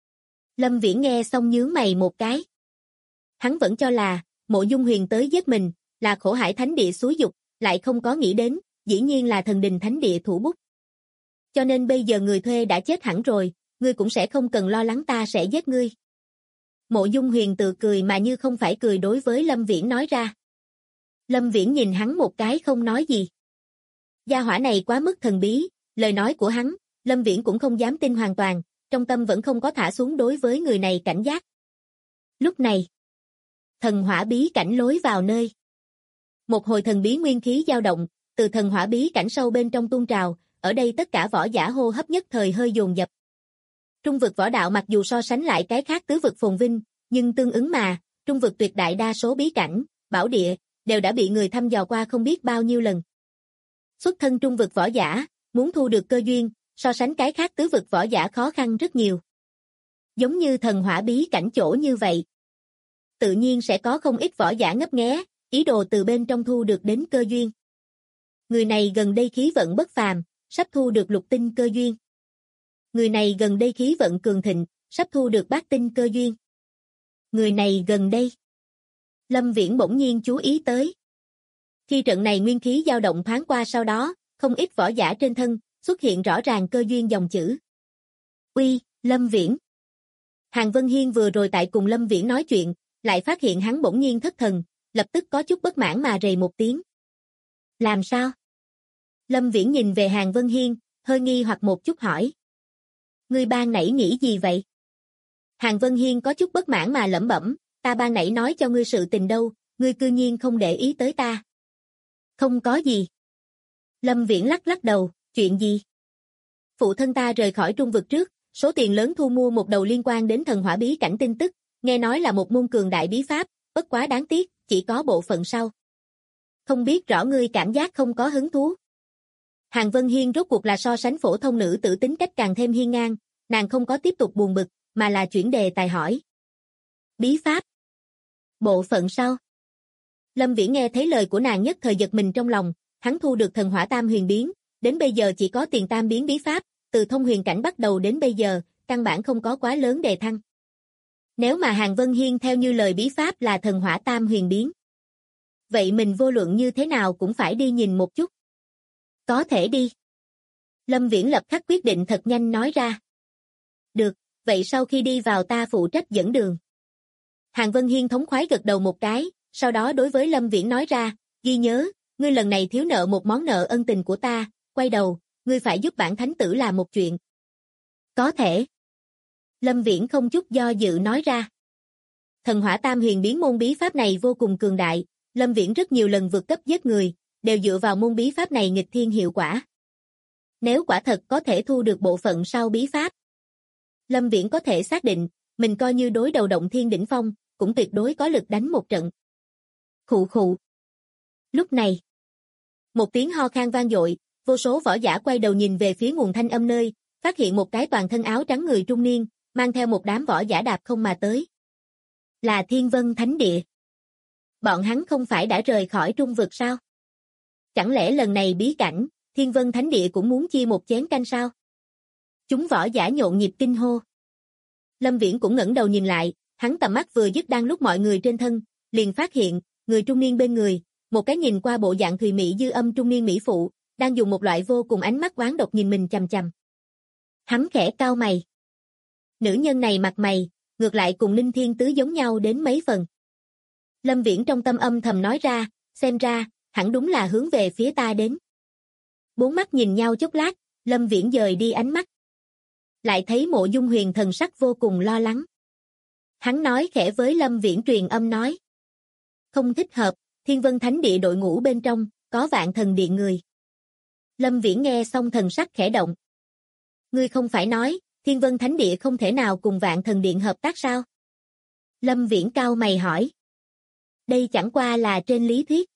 Lâm Viễn nghe xong nhướng mày một cái. Hắn vẫn cho là, Mộ Dung Huyền tới giết mình, là Khổ Hải Thánh Địa xúi dục, lại không có nghĩ đến, dĩ nhiên là Thần Đình Thánh Địa thủ bút. Cho nên bây giờ người thuê đã chết hẳn rồi, ngươi cũng sẽ không cần lo lắng ta sẽ giết ngươi. Mộ Dung Huyền tự cười mà như không phải cười đối với Lâm Viễn nói ra. Lâm Viễn nhìn hắn một cái không nói gì. Gia hỏa này quá mức thần bí, lời nói của hắn, Lâm Viễn cũng không dám tin hoàn toàn, trong tâm vẫn không có thả xuống đối với người này cảnh giác. Lúc này, thần hỏa bí cảnh lối vào nơi. Một hồi thần bí nguyên khí dao động, từ thần hỏa bí cảnh sâu bên trong tuôn trào, ở đây tất cả võ giả hô hấp nhất thời hơi dồn dập. Trung vực võ đạo mặc dù so sánh lại cái khác tứ vực phồn vinh, nhưng tương ứng mà, trung vực tuyệt đại đa số bí cảnh, bảo địa, đều đã bị người thăm dò qua không biết bao nhiêu lần. Xuất thân trung vực võ giả, muốn thu được cơ duyên, so sánh cái khác tứ vực võ giả khó khăn rất nhiều. Giống như thần hỏa bí cảnh chỗ như vậy. Tự nhiên sẽ có không ít võ giả ngấp nghé, ý đồ từ bên trong thu được đến cơ duyên. Người này gần đây khí vận bất phàm, sắp thu được lục tinh cơ duyên. Người này gần đây khí vận cường thịnh, sắp thu được bát tinh cơ duyên. Người này gần đây. Lâm Viễn bỗng nhiên chú ý tới. Khi trận này nguyên khí dao động thoáng qua sau đó, không ít võ giả trên thân, xuất hiện rõ ràng cơ duyên dòng chữ. Uy, Lâm Viễn. Hàn Vân Hiên vừa rồi tại cùng Lâm Viễn nói chuyện, lại phát hiện hắn bỗng nhiên thất thần, lập tức có chút bất mãn mà rầy một tiếng. Làm sao? Lâm Viễn nhìn về Hàn Vân Hiên, hơi nghi hoặc một chút hỏi. Ngươi ban nãy nghĩ gì vậy? Hàn Vân Hiên có chút bất mãn mà lẩm bẩm, ta ban nãy nói cho ngươi sự tình đâu, ngươi cư nhiên không để ý tới ta. Không có gì. Lâm Viễn lắc lắc đầu, chuyện gì? Phụ thân ta rời khỏi trung vực trước, số tiền lớn thu mua một đầu liên quan đến thần hỏa bí cảnh tin tức, nghe nói là một môn cường đại bí pháp, bất quá đáng tiếc, chỉ có bộ phận sau. Không biết rõ ngươi cảm giác không có hứng thú. Hàn Vân Hiên rốt cuộc là so sánh phổ thông nữ tử tính cách càng thêm hiên ngang, nàng không có tiếp tục buồn bực, mà là chuyển đề tài hỏi. Bí pháp. Bộ phận sau. Lâm Viễn nghe thấy lời của nàng nhất thời giật mình trong lòng, hắn thu được thần hỏa tam huyền biến, đến bây giờ chỉ có tiền tam biến bí pháp, từ thông huyền cảnh bắt đầu đến bây giờ, căn bản không có quá lớn đề thăng. Nếu mà Hàn Vân Hiên theo như lời bí pháp là thần hỏa tam huyền biến, vậy mình vô luận như thế nào cũng phải đi nhìn một chút. Có thể đi. Lâm Viễn lập khắc quyết định thật nhanh nói ra. Được, vậy sau khi đi vào ta phụ trách dẫn đường. Hàn Vân Hiên thống khoái gật đầu một cái, sau đó đối với Lâm Viễn nói ra, ghi nhớ, ngươi lần này thiếu nợ một món nợ ân tình của ta, quay đầu, ngươi phải giúp bản thánh tử làm một chuyện. Có thể. Lâm Viễn không chút do dự nói ra. Thần hỏa tam huyền biến môn bí pháp này vô cùng cường đại, Lâm Viễn rất nhiều lần vượt cấp giết người, đều dựa vào môn bí pháp này nghịch thiên hiệu quả. Nếu quả thật có thể thu được bộ phận sau bí pháp, Lâm Viễn có thể xác định, mình coi như đối đầu động thiên đỉnh phong, cũng tuyệt đối có lực đánh một trận. Khụ khụ. Lúc này, một tiếng ho khan vang dội, vô số võ giả quay đầu nhìn về phía nguồn thanh âm nơi, phát hiện một cái toàn thân áo trắng người trung niên, mang theo một đám võ giả đạp không mà tới. Là Thiên Vân Thánh Địa. Bọn hắn không phải đã rời khỏi trung vực sao? Chẳng lẽ lần này bí cảnh, Thiên Vân Thánh Địa cũng muốn chia một chén canh sao? Chúng võ giả nhộn nhịp kinh hô. Lâm Viễn cũng ngẩng đầu nhìn lại, hắn tầm mắt vừa dứt đang lúc mọi người trên thân, liền phát hiện, người trung niên bên người, một cái nhìn qua bộ dạng thùy mỹ dư âm trung niên mỹ phụ, đang dùng một loại vô cùng ánh mắt oán độc nhìn mình chằm chằm. Hắn khẽ cau mày. Nữ nhân này mặt mày, ngược lại cùng Ninh Thiên Tứ giống nhau đến mấy phần. Lâm Viễn trong tâm âm thầm nói ra, xem ra, hẳn đúng là hướng về phía ta đến. Bốn mắt nhìn nhau chốc lát, Lâm Viễn dời đi ánh mắt. Lại thấy Mộ Dung Huyền thần sắc vô cùng lo lắng. Hắn nói khẽ với Lâm Viễn truyền âm nói. Không thích hợp, Thiên Vân Thánh Địa đội ngũ bên trong, có Vạn Thần Điện người. Lâm Viễn nghe xong thần sắc khẽ động. Ngươi không phải nói, Thiên Vân Thánh Địa không thể nào cùng Vạn Thần Điện hợp tác sao? Lâm Viễn cau mày hỏi. Đây chẳng qua là trên lý thuyết.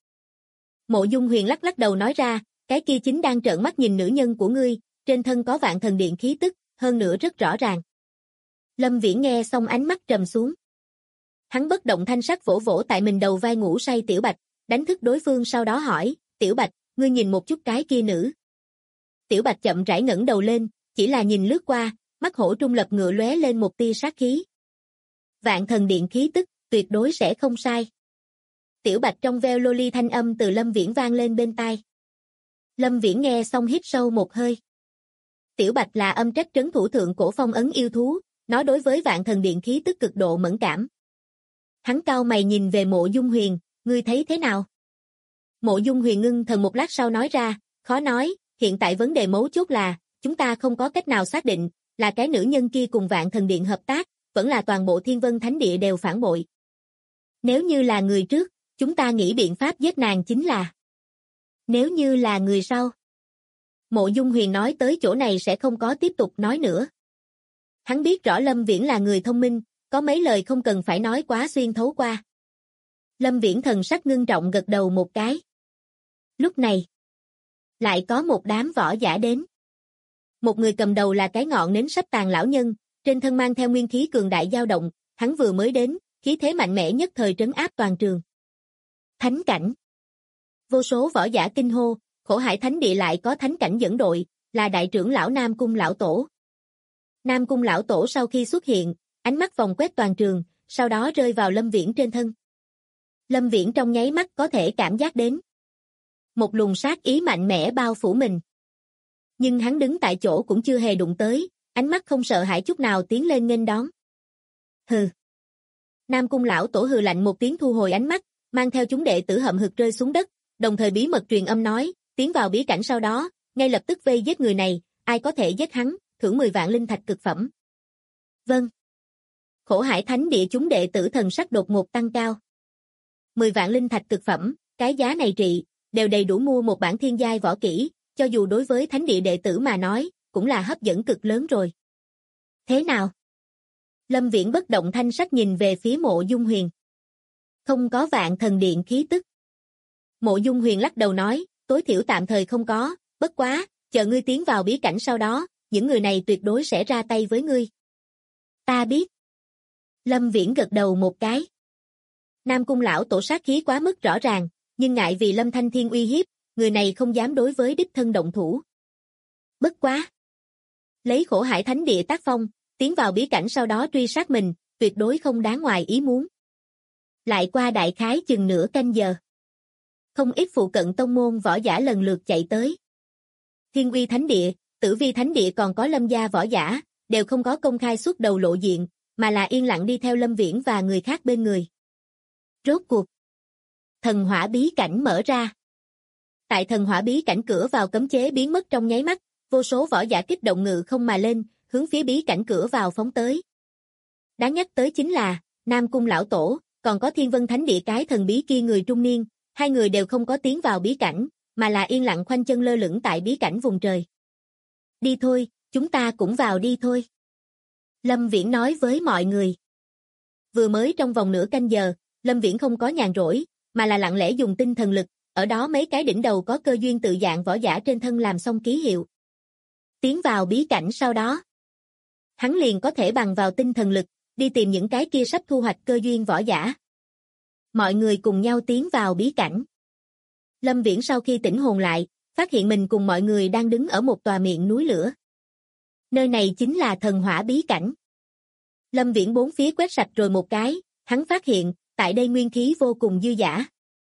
Mộ Dung Huyền lắc lắc đầu nói ra, cái kia chính đang trợn mắt nhìn nữ nhân của ngươi, trên thân có Vạn Thần Điện khí tức, hơn nữa rất rõ ràng. Lâm Viễn nghe xong ánh mắt trầm xuống. Hắn bất động thanh sắc vỗ vỗ tại mình đầu vai ngủ say Tiểu Bạch, đánh thức đối phương sau đó hỏi, Tiểu Bạch, ngươi nhìn một chút cái kia nữ. Tiểu Bạch chậm rãi ngẩng đầu lên, chỉ là nhìn lướt qua, mắt hổ trung lập ngựa lóe lên một tia sát khí. Vạn Thần Điện khí tức, tuyệt đối sẽ không sai. Tiểu Bạch trong veo loli thanh âm từ Lâm Viễn vang lên bên tai. Lâm Viễn nghe xong hít sâu một hơi. Tiểu Bạch là âm trách trấn thủ thượng cổ phong ấn yêu thú, nó đối với Vạn Thần Điện khí tức cực độ mẫn cảm. Hắn cau mày nhìn về Mộ Dung Huyền, ngươi thấy thế nào? Mộ Dung Huyền ngưng thần một lát sau nói ra, khó nói, hiện tại vấn đề mấu chốt là, chúng ta không có cách nào xác định, là cái nữ nhân kia cùng Vạn Thần Điện hợp tác, vẫn là toàn bộ Thiên Vân Thánh Địa đều phản bội. Nếu như là người trước, chúng ta nghĩ biện pháp giết nàng chính là. Nếu như là người sau. Mộ Dung Huyền nói tới chỗ này sẽ không có tiếp tục nói nữa. Hắn biết rõ Lâm Viễn là người thông minh, có mấy lời không cần phải nói quá xuyên thấu qua. Lâm Viễn thần sắc ngưng trọng gật đầu một cái. Lúc này, lại có một đám võ giả đến. Một người cầm đầu là cái ngọn nến sắp tàn lão nhân, trên thân mang theo nguyên khí cường đại dao động, hắn vừa mới đến, khí thế mạnh mẽ nhất thời trấn áp toàn trường. Thánh cảnh. Vô số võ giả kinh hô, Khổ Hải Thánh Địa lại có thánh cảnh dẫn đội, là đại trưởng lão Nam Cung lão tổ. Nam Cung lão tổ sau khi xuất hiện, ánh mắt vòng quét toàn trường, sau đó rơi vào Lâm Viễn trên thân. Lâm Viễn trong nháy mắt có thể cảm giác đến một luồng sát ý mạnh mẽ bao phủ mình. Nhưng hắn đứng tại chỗ cũng chưa hề đụng tới, ánh mắt không sợ hãi chút nào tiến lên nghênh đón. Hừ. Nam Cung lão tổ hừ lạnh một tiếng thu hồi ánh mắt, mang theo chúng đệ tử hậm hực rơi xuống đất, đồng thời bí mật truyền âm nói, tiến vào bí cảnh sau đó, ngay lập tức vây giết người này, ai có thể giết hắn, thưởng 10 vạn linh thạch cực phẩm. Vâng. Khổ Hải Thánh Địa chúng đệ tử thần sắc đột ngột tăng cao. 10 vạn linh thạch cực phẩm, cái giá này trị, đều đầy đủ mua một bản thiên giai võ kỹ, cho dù đối với Thánh Địa đệ tử mà nói, cũng là hấp dẫn cực lớn rồi. Thế nào? Lâm Viễn bất động thanh sắc nhìn về phía Mộ Dung Huyền. Không có Vạn Thần Điện khí tức. Mộ Dung Huyền lắc đầu nói, tối thiểu tạm thời không có, bất quá, chờ ngươi tiến vào bí cảnh sau đó, những người này tuyệt đối sẽ ra tay với ngươi. Ta biết. Lâm Viễn gật đầu một cái. Nam Cung lão tổ sát khí quá mức rõ ràng, nhưng ngại vì Lâm Thanh Thiên uy hiếp, người này không dám đối với đích thân động thủ. Bất quá. Lấy Khổ Hải Thánh Địa tác phong, tiến vào bí cảnh sau đó truy sát mình, tuyệt đối không đáng ngoài ý muốn. Lại qua đại khái chừng nửa canh giờ. Không ít phụ cận tông môn võ giả lần lượt chạy tới. Thiên Uy Thánh Địa, Tử Vi Thánh Địa còn có Lâm gia võ giả, đều không có công khai xuất đầu lộ diện, mà là yên lặng đi theo Lâm Viễn và người khác bên người. Rốt cuộc. Thần hỏa bí cảnh mở ra. Tại thần hỏa bí cảnh cửa vào cấm chế biến mất trong nháy mắt, vô số võ giả kích động ngự không mà lên, hướng phía bí cảnh cửa vào phóng tới. Đáng nhắc tới chính là, Nam Cung lão tổ, còn có Thiên Vân Thánh Địa cái thần bí kia người trung niên, hai người đều không có tiến vào bí cảnh, mà là yên lặng khoanh chân lơ lửng tại bí cảnh vùng trời. Đi thôi, chúng ta cũng vào đi thôi. Lâm Viễn nói với mọi người. Vừa mới trong vòng nửa canh giờ, Lâm Viễn không có nhàn rỗi, mà là lặng lẽ dùng tinh thần lực, ở đó mấy cái đỉnh đầu có cơ duyên tự dạng võ giả trên thân làm xong ký hiệu. Tiến vào bí cảnh sau đó, hắn liền có thể bằng vào tinh thần lực, đi tìm những cái kia sắp thu hoạch cơ duyên võ giả. Mọi người cùng nhau tiến vào bí cảnh. Lâm Viễn sau khi tỉnh hồn lại, phát hiện mình cùng mọi người đang đứng ở một tòa miệng núi lửa. Nơi này chính là thần hỏa bí cảnh. Lâm Viễn bốn phía quét sạch rồi một cái, hắn phát hiện, tại đây nguyên khí vô cùng dư dả.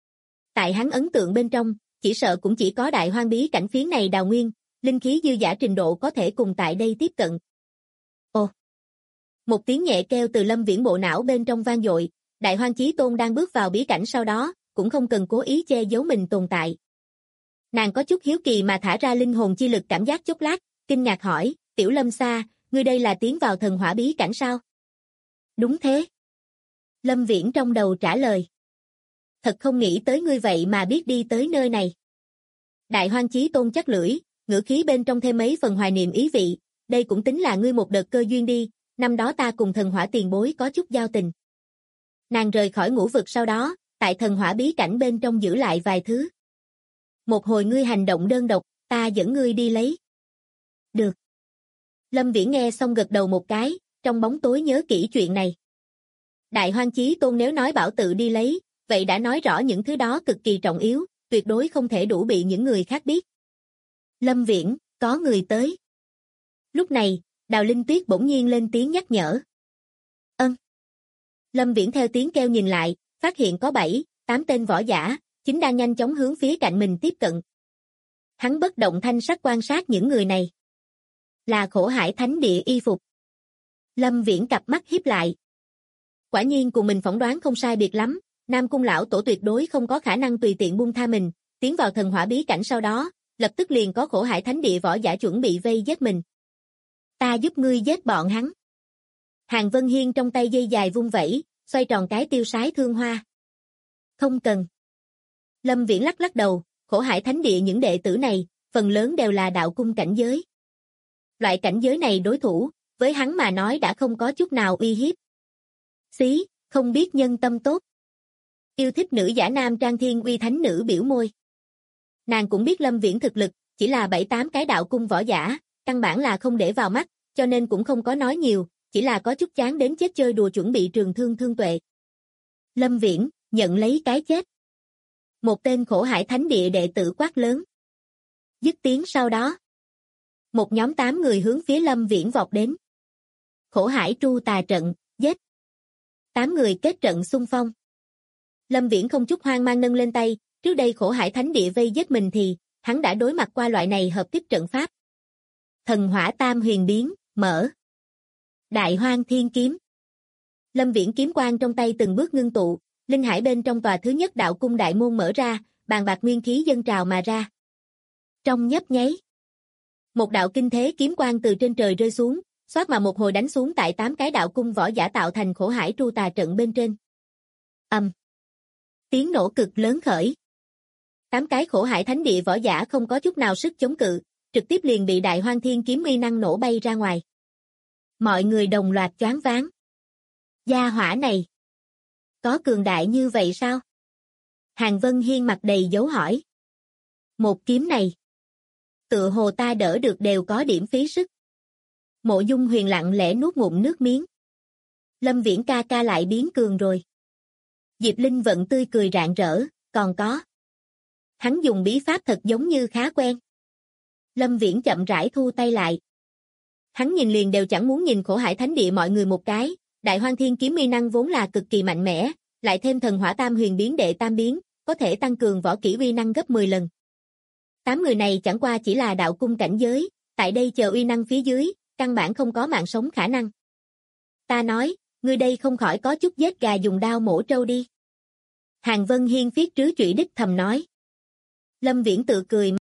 Tại hắn ấn tượng bên trong, chỉ sợ cũng chỉ có đại hoang bí cảnh phiến này đào nguyên, linh khí dư dả trình độ có thể cùng tại đây tiếp cận. Ồ! Một tiếng nhẹ kêu từ Lâm Viễn bộ não bên trong vang dội, Đại Hoang Chí Tôn đang bước vào bí cảnh sau đó, cũng không cần cố ý che giấu mình tồn tại. Nàng có chút hiếu kỳ mà thả ra linh hồn chi lực cảm giác chốc lát, kinh ngạc hỏi, Tiểu Lâm Sa, ngươi đây là tiến vào thần hỏa bí cảnh sao? Đúng thế. Lâm Viễn trong đầu trả lời. Thật không nghĩ tới ngươi vậy mà biết đi tới nơi này. Đại Hoang Chí Tôn chắc lưỡi, ngữ khí bên trong thêm mấy phần hoài niệm ý vị, đây cũng tính là ngươi một đợt cơ duyên đi, năm đó ta cùng thần hỏa tiền bối có chút giao tình. Nàng rời khỏi ngũ vực sau đó, tại thần hỏa bí cảnh bên trong giữ lại vài thứ. Một hồi ngươi hành động đơn độc, ta dẫn ngươi đi lấy. Được. Lâm Viễn nghe xong gật đầu một cái, trong bóng tối nhớ kỹ chuyện này. Đại Hoang Chí Tôn nếu nói bảo tự đi lấy, vậy đã nói rõ những thứ đó cực kỳ trọng yếu, tuyệt đối không thể đủ bị những người khác biết. Lâm Viễn, có người tới. Lúc này, Đào Linh Tuyết bỗng nhiên lên tiếng nhắc nhở. Ân. Lâm Viễn theo tiếng kêu nhìn lại, phát hiện có 7, 8 tên võ giả, chính đang nhanh chóng hướng phía cạnh mình tiếp cận. Hắn bất động thanh sắc quan sát những người này. Là Khổ Hải Thánh Địa y phục. Lâm Viễn cặp mắt híp lại. Quả nhiên cùng mình phỏng đoán không sai biệt lắm, Nam Cung lão tổ tuyệt đối không có khả năng tùy tiện buông tha mình, tiến vào thần hỏa bí cảnh sau đó, lập tức liền có Khổ Hải Thánh Địa võ giả chuẩn bị vây giết mình. Ta giúp ngươi giết bọn hắn. Hàng Vân Hiên trong tay dây dài vung vẩy, xoay tròn cái tiêu sái thương hoa. Không cần. Lâm Viễn lắc lắc đầu, Khổ Hải Thánh Địa những đệ tử này, phần lớn đều là đạo cung cảnh giới. Loại cảnh giới này đối thủ, với hắn mà nói đã không có chút nào uy hiếp. Xí, không biết nhân tâm tốt. Yêu thích nữ giả nam trang thiên uy thánh nữ biểu môi. Nàng cũng biết Lâm Viễn thực lực, chỉ là 7-8 cái đạo cung võ giả, căn bản là không để vào mắt, cho nên cũng không có nói nhiều, chỉ là có chút chán đến chết chơi đùa chuẩn bị trường thương thương tuệ. Lâm Viễn, nhận lấy cái chết. Một tên Khổ Hải Thánh Địa đệ tử quát lớn. Dứt tiếng sau đó. Một nhóm 8 người hướng phía Lâm Viễn vọt đến. Khổ Hải Tru Tà trận, giết. 8 người kết trận xung phong. Lâm Viễn không chút hoang mang nâng lên tay, trước đây Khổ Hải Thánh Địa vây giết mình thì, hắn đã đối mặt qua loại này hợp kích trận pháp. Thần Hỏa Tam Huyền biến, mở. Đại Hoang Thiên Kiếm. Lâm Viễn kiếm quang trong tay từng bước ngưng tụ, linh hải bên trong tòa thứ nhất đạo cung đại môn mở ra, bàn bạc nguyên khí dâng trào mà ra. Trong nhấp nháy, một đạo kinh thế kiếm quang từ trên trời rơi xuống, xoát mà một hồi đánh xuống tại 8 cái đạo cung võ giả tạo thành Khổ Hải Tru Tà trận bên trên. Tiếng nổ cực lớn khởi. 8 cái Khổ Hải Thánh Địa võ giả không có chút nào sức chống cự, trực tiếp liền bị Đại Hoang Thiên kiếm uy năng nổ bay ra ngoài. Mọi người đồng loạt choáng váng. Gia hỏa này, có cường đại như vậy sao? Hàng Vân Hiên mặt đầy dấu hỏi. Một kiếm này, tựa hồ ta đỡ được đều có điểm phí sức. Mộ Dung Huyền lặng lẽ nuốt ngụm nước miếng. Lâm Viễn ca ca lại biến cường rồi. Diệp Linh Vận tươi cười rạng rỡ, còn có. Hắn dùng bí pháp thật giống như khá quen. Lâm Viễn chậm rãi thu tay lại. Hắn nhìn liền đều chẳng muốn nhìn Khổ Hải Thánh Địa mọi người một cái, Đại Hoang Thiên kiếm uy năng vốn là cực kỳ mạnh mẽ, lại thêm Thần Hỏa Tam Huyền biến đệ tam biến, có thể tăng cường võ kỹ uy năng gấp 10 lần. 8 người này chẳng qua chỉ là đạo cung cảnh giới, tại đây chờ uy năng phía dưới, căn bản không có mạng sống khả năng. Ta nói, ngươi đây không khỏi có chút giết gà dùng đao mổ trâu đi. Hàng Vân Hiên phiết trứ trụy đích thầm nói. Lâm Viễn tự cười.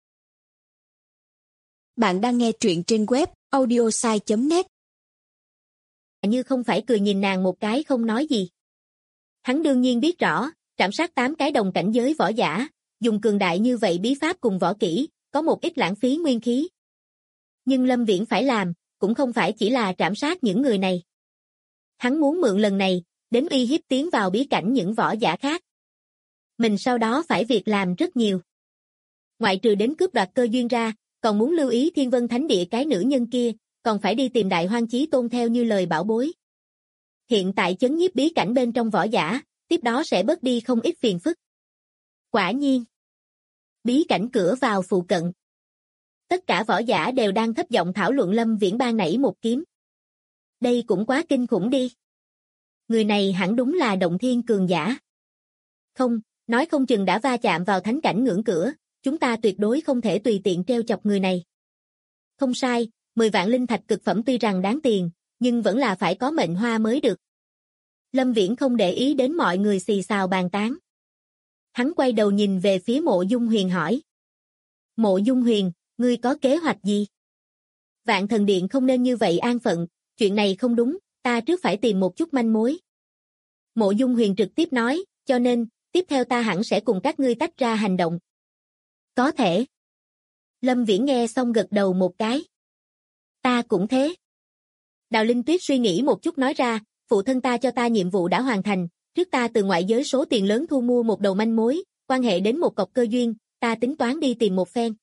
Bạn đang nghe truyện trên web audiosai.net. Như không phải cười nhìn nàng một cái không nói gì. Hắn đương nhiên biết rõ, trảm sát 8 cái đồng cảnh giới võ giả, dùng cường đại như vậy bí pháp cùng võ kỹ, có một ít lãng phí nguyên khí. Nhưng Lâm Viễn phải làm, cũng không phải chỉ là trảm sát những người này. Hắn muốn mượn lần này, đến uy hiếp tiến vào bí cảnh những võ giả khác. Mình sau đó phải việc làm rất nhiều. Ngoại trừ đến cướp đoạt cơ duyên ra, còn muốn lưu ý Thiên Vân Thánh Địa cái nữ nhân kia, còn phải đi tìm Đại Hoang Chí Tôn theo như lời bảo bối. Hiện tại chấn nhiếp bí cảnh bên trong võ giả, tiếp đó sẽ bớt đi không ít phiền phức. Quả nhiên, bí cảnh cửa vào phụ cận. Tất cả võ giả đều đang thấp giọng thảo luận Lâm Viễn ban nãy một kiếm. Đây cũng quá kinh khủng đi. Người này hẳn đúng là động thiên cường giả. Không, nói không chừng đã va chạm vào thánh cảnh ngưỡng cửa, chúng ta tuyệt đối không thể tùy tiện treo chọc người này. Không sai, 10 vạn linh thạch cực phẩm tuy rằng đáng tiền, nhưng vẫn là phải có mệnh hoa mới được. Lâm Viễn không để ý đến mọi người xì xào bàn tán. Hắn quay đầu nhìn về phía Mộ Dung Huyền hỏi. Mộ Dung Huyền, ngươi có kế hoạch gì? Vạn Thần Điện không nên như vậy an phận, chuyện này không đúng, ta trước phải tìm một chút manh mối. Mộ Dung Huyền trực tiếp nói, cho nên, tiếp theo ta hẳn sẽ cùng các ngươi tách ra hành động. Có thể. Lâm Viễn nghe xong gật đầu một cái. Ta cũng thế. Đào Linh Tuyết suy nghĩ một chút nói ra, phụ thân ta cho ta nhiệm vụ đã hoàn thành, trước ta từ ngoại giới số tiền lớn thu mua một đầu manh mối, quan hệ đến một cọc cơ duyên, ta tính toán đi tìm một phen.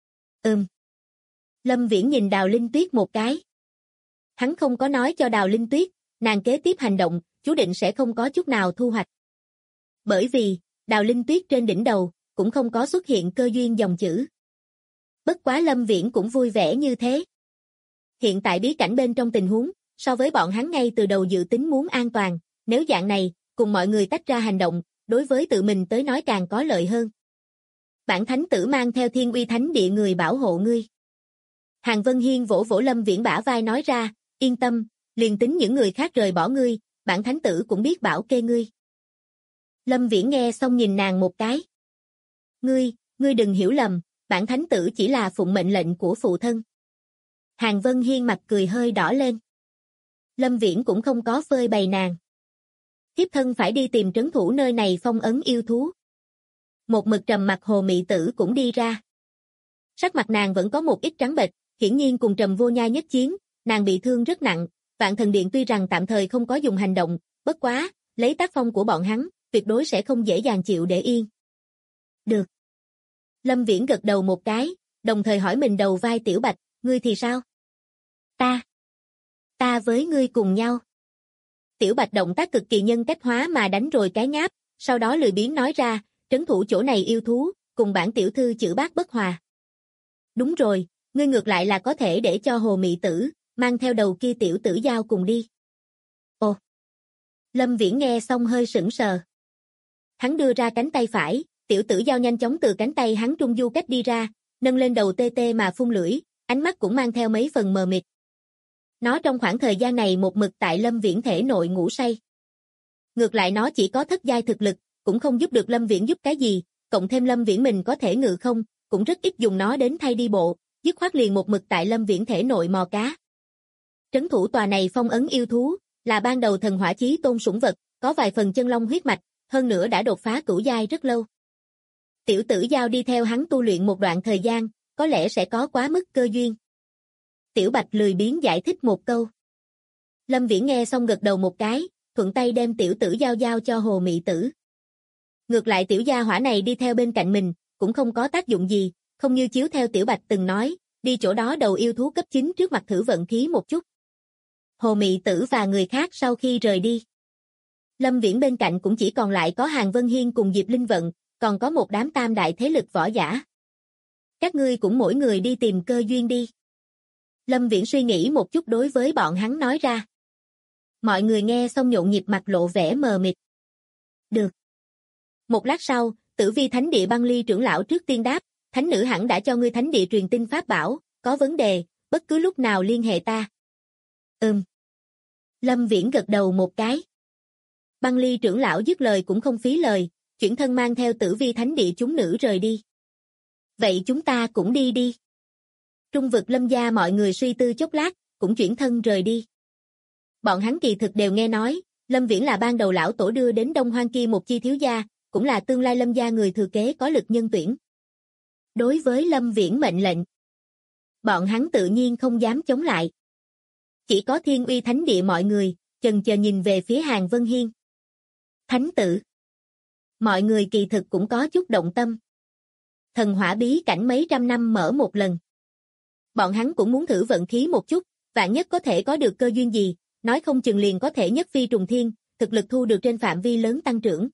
Lâm Viễn nhìn Đào Linh Tuyết một cái. Hắn không có nói cho Đào Linh Tuyết, nàng kế tiếp hành động, chú định sẽ không có chút nào thu hoạch. Bởi vì, Đào Linh Tuyết trên đỉnh đầu, cũng không có xuất hiện cơ duyên dòng chữ. Bất quá Lâm Viễn cũng vui vẻ như thế. Hiện tại bí cảnh bên trong tình huống, so với bọn hắn ngay từ đầu dự tính muốn an toàn, nếu dạng này, cùng mọi người tách ra hành động, đối với tự mình tới nói càng có lợi hơn. Bản thánh tử mang theo Thiên Uy Thánh Địa người bảo hộ ngươi. Hàng Vân Hiên vỗ vỗ Lâm Viễn bả vai nói ra, yên tâm, liền tính những người khác rời bỏ ngươi, bản thánh tử cũng biết bảo kê ngươi. Lâm Viễn nghe xong nhìn nàng một cái. Ngươi đừng hiểu lầm, bản thánh tử chỉ là phụng mệnh lệnh của phụ thân. Hàng Vân Hiên mặt cười hơi đỏ lên. Lâm Viễn cũng không có phơi bày nàng. Thiếp thân phải đi tìm trấn thủ nơi này phong ấn yêu thú. Một mực trầm mặt Hồ Mị Tử cũng đi ra. Sắc mặt nàng vẫn có một ít trắng bệch, hiển nhiên cùng Trầm Vô Nhai nhất chiến, nàng bị thương rất nặng, Vạn Thần Điện tuy rằng tạm thời không có dùng hành động, bất quá, lấy tác phong của bọn hắn, tuyệt đối sẽ không dễ dàng chịu để yên. Được. Lâm Viễn gật đầu một cái, đồng thời hỏi mình đầu vai Tiểu Bạch, ngươi thì sao? Ta với ngươi cùng nhau. Tiểu Bạch động tác cực kỳ nhân cách hóa mà đánh rồi cái ngáp, sau đó lười biếng nói ra, trấn thủ chỗ này yêu thú, cùng bản tiểu thư chữ bát bất hòa. Đúng rồi, ngươi ngược lại là có thể để cho Hồ Mị Tử, mang theo đầu kia tiểu tử giao cùng đi. Ồ! Lâm Viễn nghe xong hơi sững sờ. Hắn đưa ra cánh tay phải, tiểu tử giao nhanh chóng từ cánh tay hắn trung du cách đi ra, nâng lên đầu tê tê mà phun lưỡi, ánh mắt cũng mang theo mấy phần mờ mịt. Nó trong khoảng thời gian này một mực tại Lâm Viễn thể nội ngủ say. Ngược lại nó chỉ có thất giai thực lực, cũng không giúp được Lâm Viễn giúp cái gì, cộng thêm Lâm Viễn mình có thể ngự không, cũng rất ít dùng nó đến thay đi bộ, dứt khoát liền một mực tại Lâm Viễn thể nội mò cá. Trấn thủ tòa này phong ấn yêu thú, là ban đầu thần hỏa chí tôn sủng vật, có vài phần chân long huyết mạch, hơn nữa đã đột phá cửu giai rất lâu. Tiểu tử giao đi theo hắn tu luyện một đoạn thời gian, có lẽ sẽ có quá mức cơ duyên. Tiểu Bạch lười biếng giải thích một câu. Lâm Viễn nghe xong gật đầu một cái, thuận tay đem tiểu tử giao giao cho Hồ Mị Tử. Ngược lại tiểu gia hỏa này đi theo bên cạnh mình, cũng không có tác dụng gì, không như chiếu theo Tiểu Bạch từng nói, đi chỗ đó đầu yêu thú cấp 9 trước mặt thử vận khí một chút. Hồ Mị Tử và người khác sau khi rời đi. Lâm Viễn bên cạnh cũng chỉ còn lại có Hàn Vân Hiên cùng Diệp Linh Vận, còn có một đám tam đại thế lực võ giả. Các ngươi cũng mỗi người đi tìm cơ duyên đi. Lâm Viễn suy nghĩ một chút đối với bọn hắn nói ra. Mọi người nghe xong nhộn nhịp mặt lộ vẻ mờ mịt. Được. Một lát sau, Tử Vi Thánh Địa Băng Ly trưởng lão trước tiên đáp, thánh nữ hẳn đã cho ngươi thánh địa truyền tin pháp bảo, có vấn đề, bất cứ lúc nào liên hệ ta. Lâm Viễn gật đầu một cái. Băng Ly trưởng lão dứt lời cũng không phí lời, chuyển thân mang theo Tử Vi Thánh Địa chúng nữ rời đi. Vậy chúng ta cũng đi đi. Trung vực Lâm gia mọi người suy tư chốc lát, cũng chuyển thân rời đi. Bọn hắn kỳ thực đều nghe nói, Lâm Viễn là ban đầu lão tổ đưa đến Đông Hoang kia một chi thiếu gia, cũng là tương lai Lâm gia người thừa kế có lực nhân tuyển. Đối với Lâm Viễn mệnh lệnh, bọn hắn tự nhiên không dám chống lại. Chỉ có Thiên Uy Thánh Địa mọi người, chần chờ nhìn về phía Hàn Vân Hiên. Thánh tử. Mọi người kỳ thực cũng có chút động tâm. Thần hỏa bí cảnh mấy trăm năm mở một lần. Bọn hắn cũng muốn thử vận khí một chút, vạn nhất có thể có được cơ duyên gì, nói không chừng liền có thể nhất phi trùng thiên, thực lực thu được trên phạm vi lớn tăng trưởng.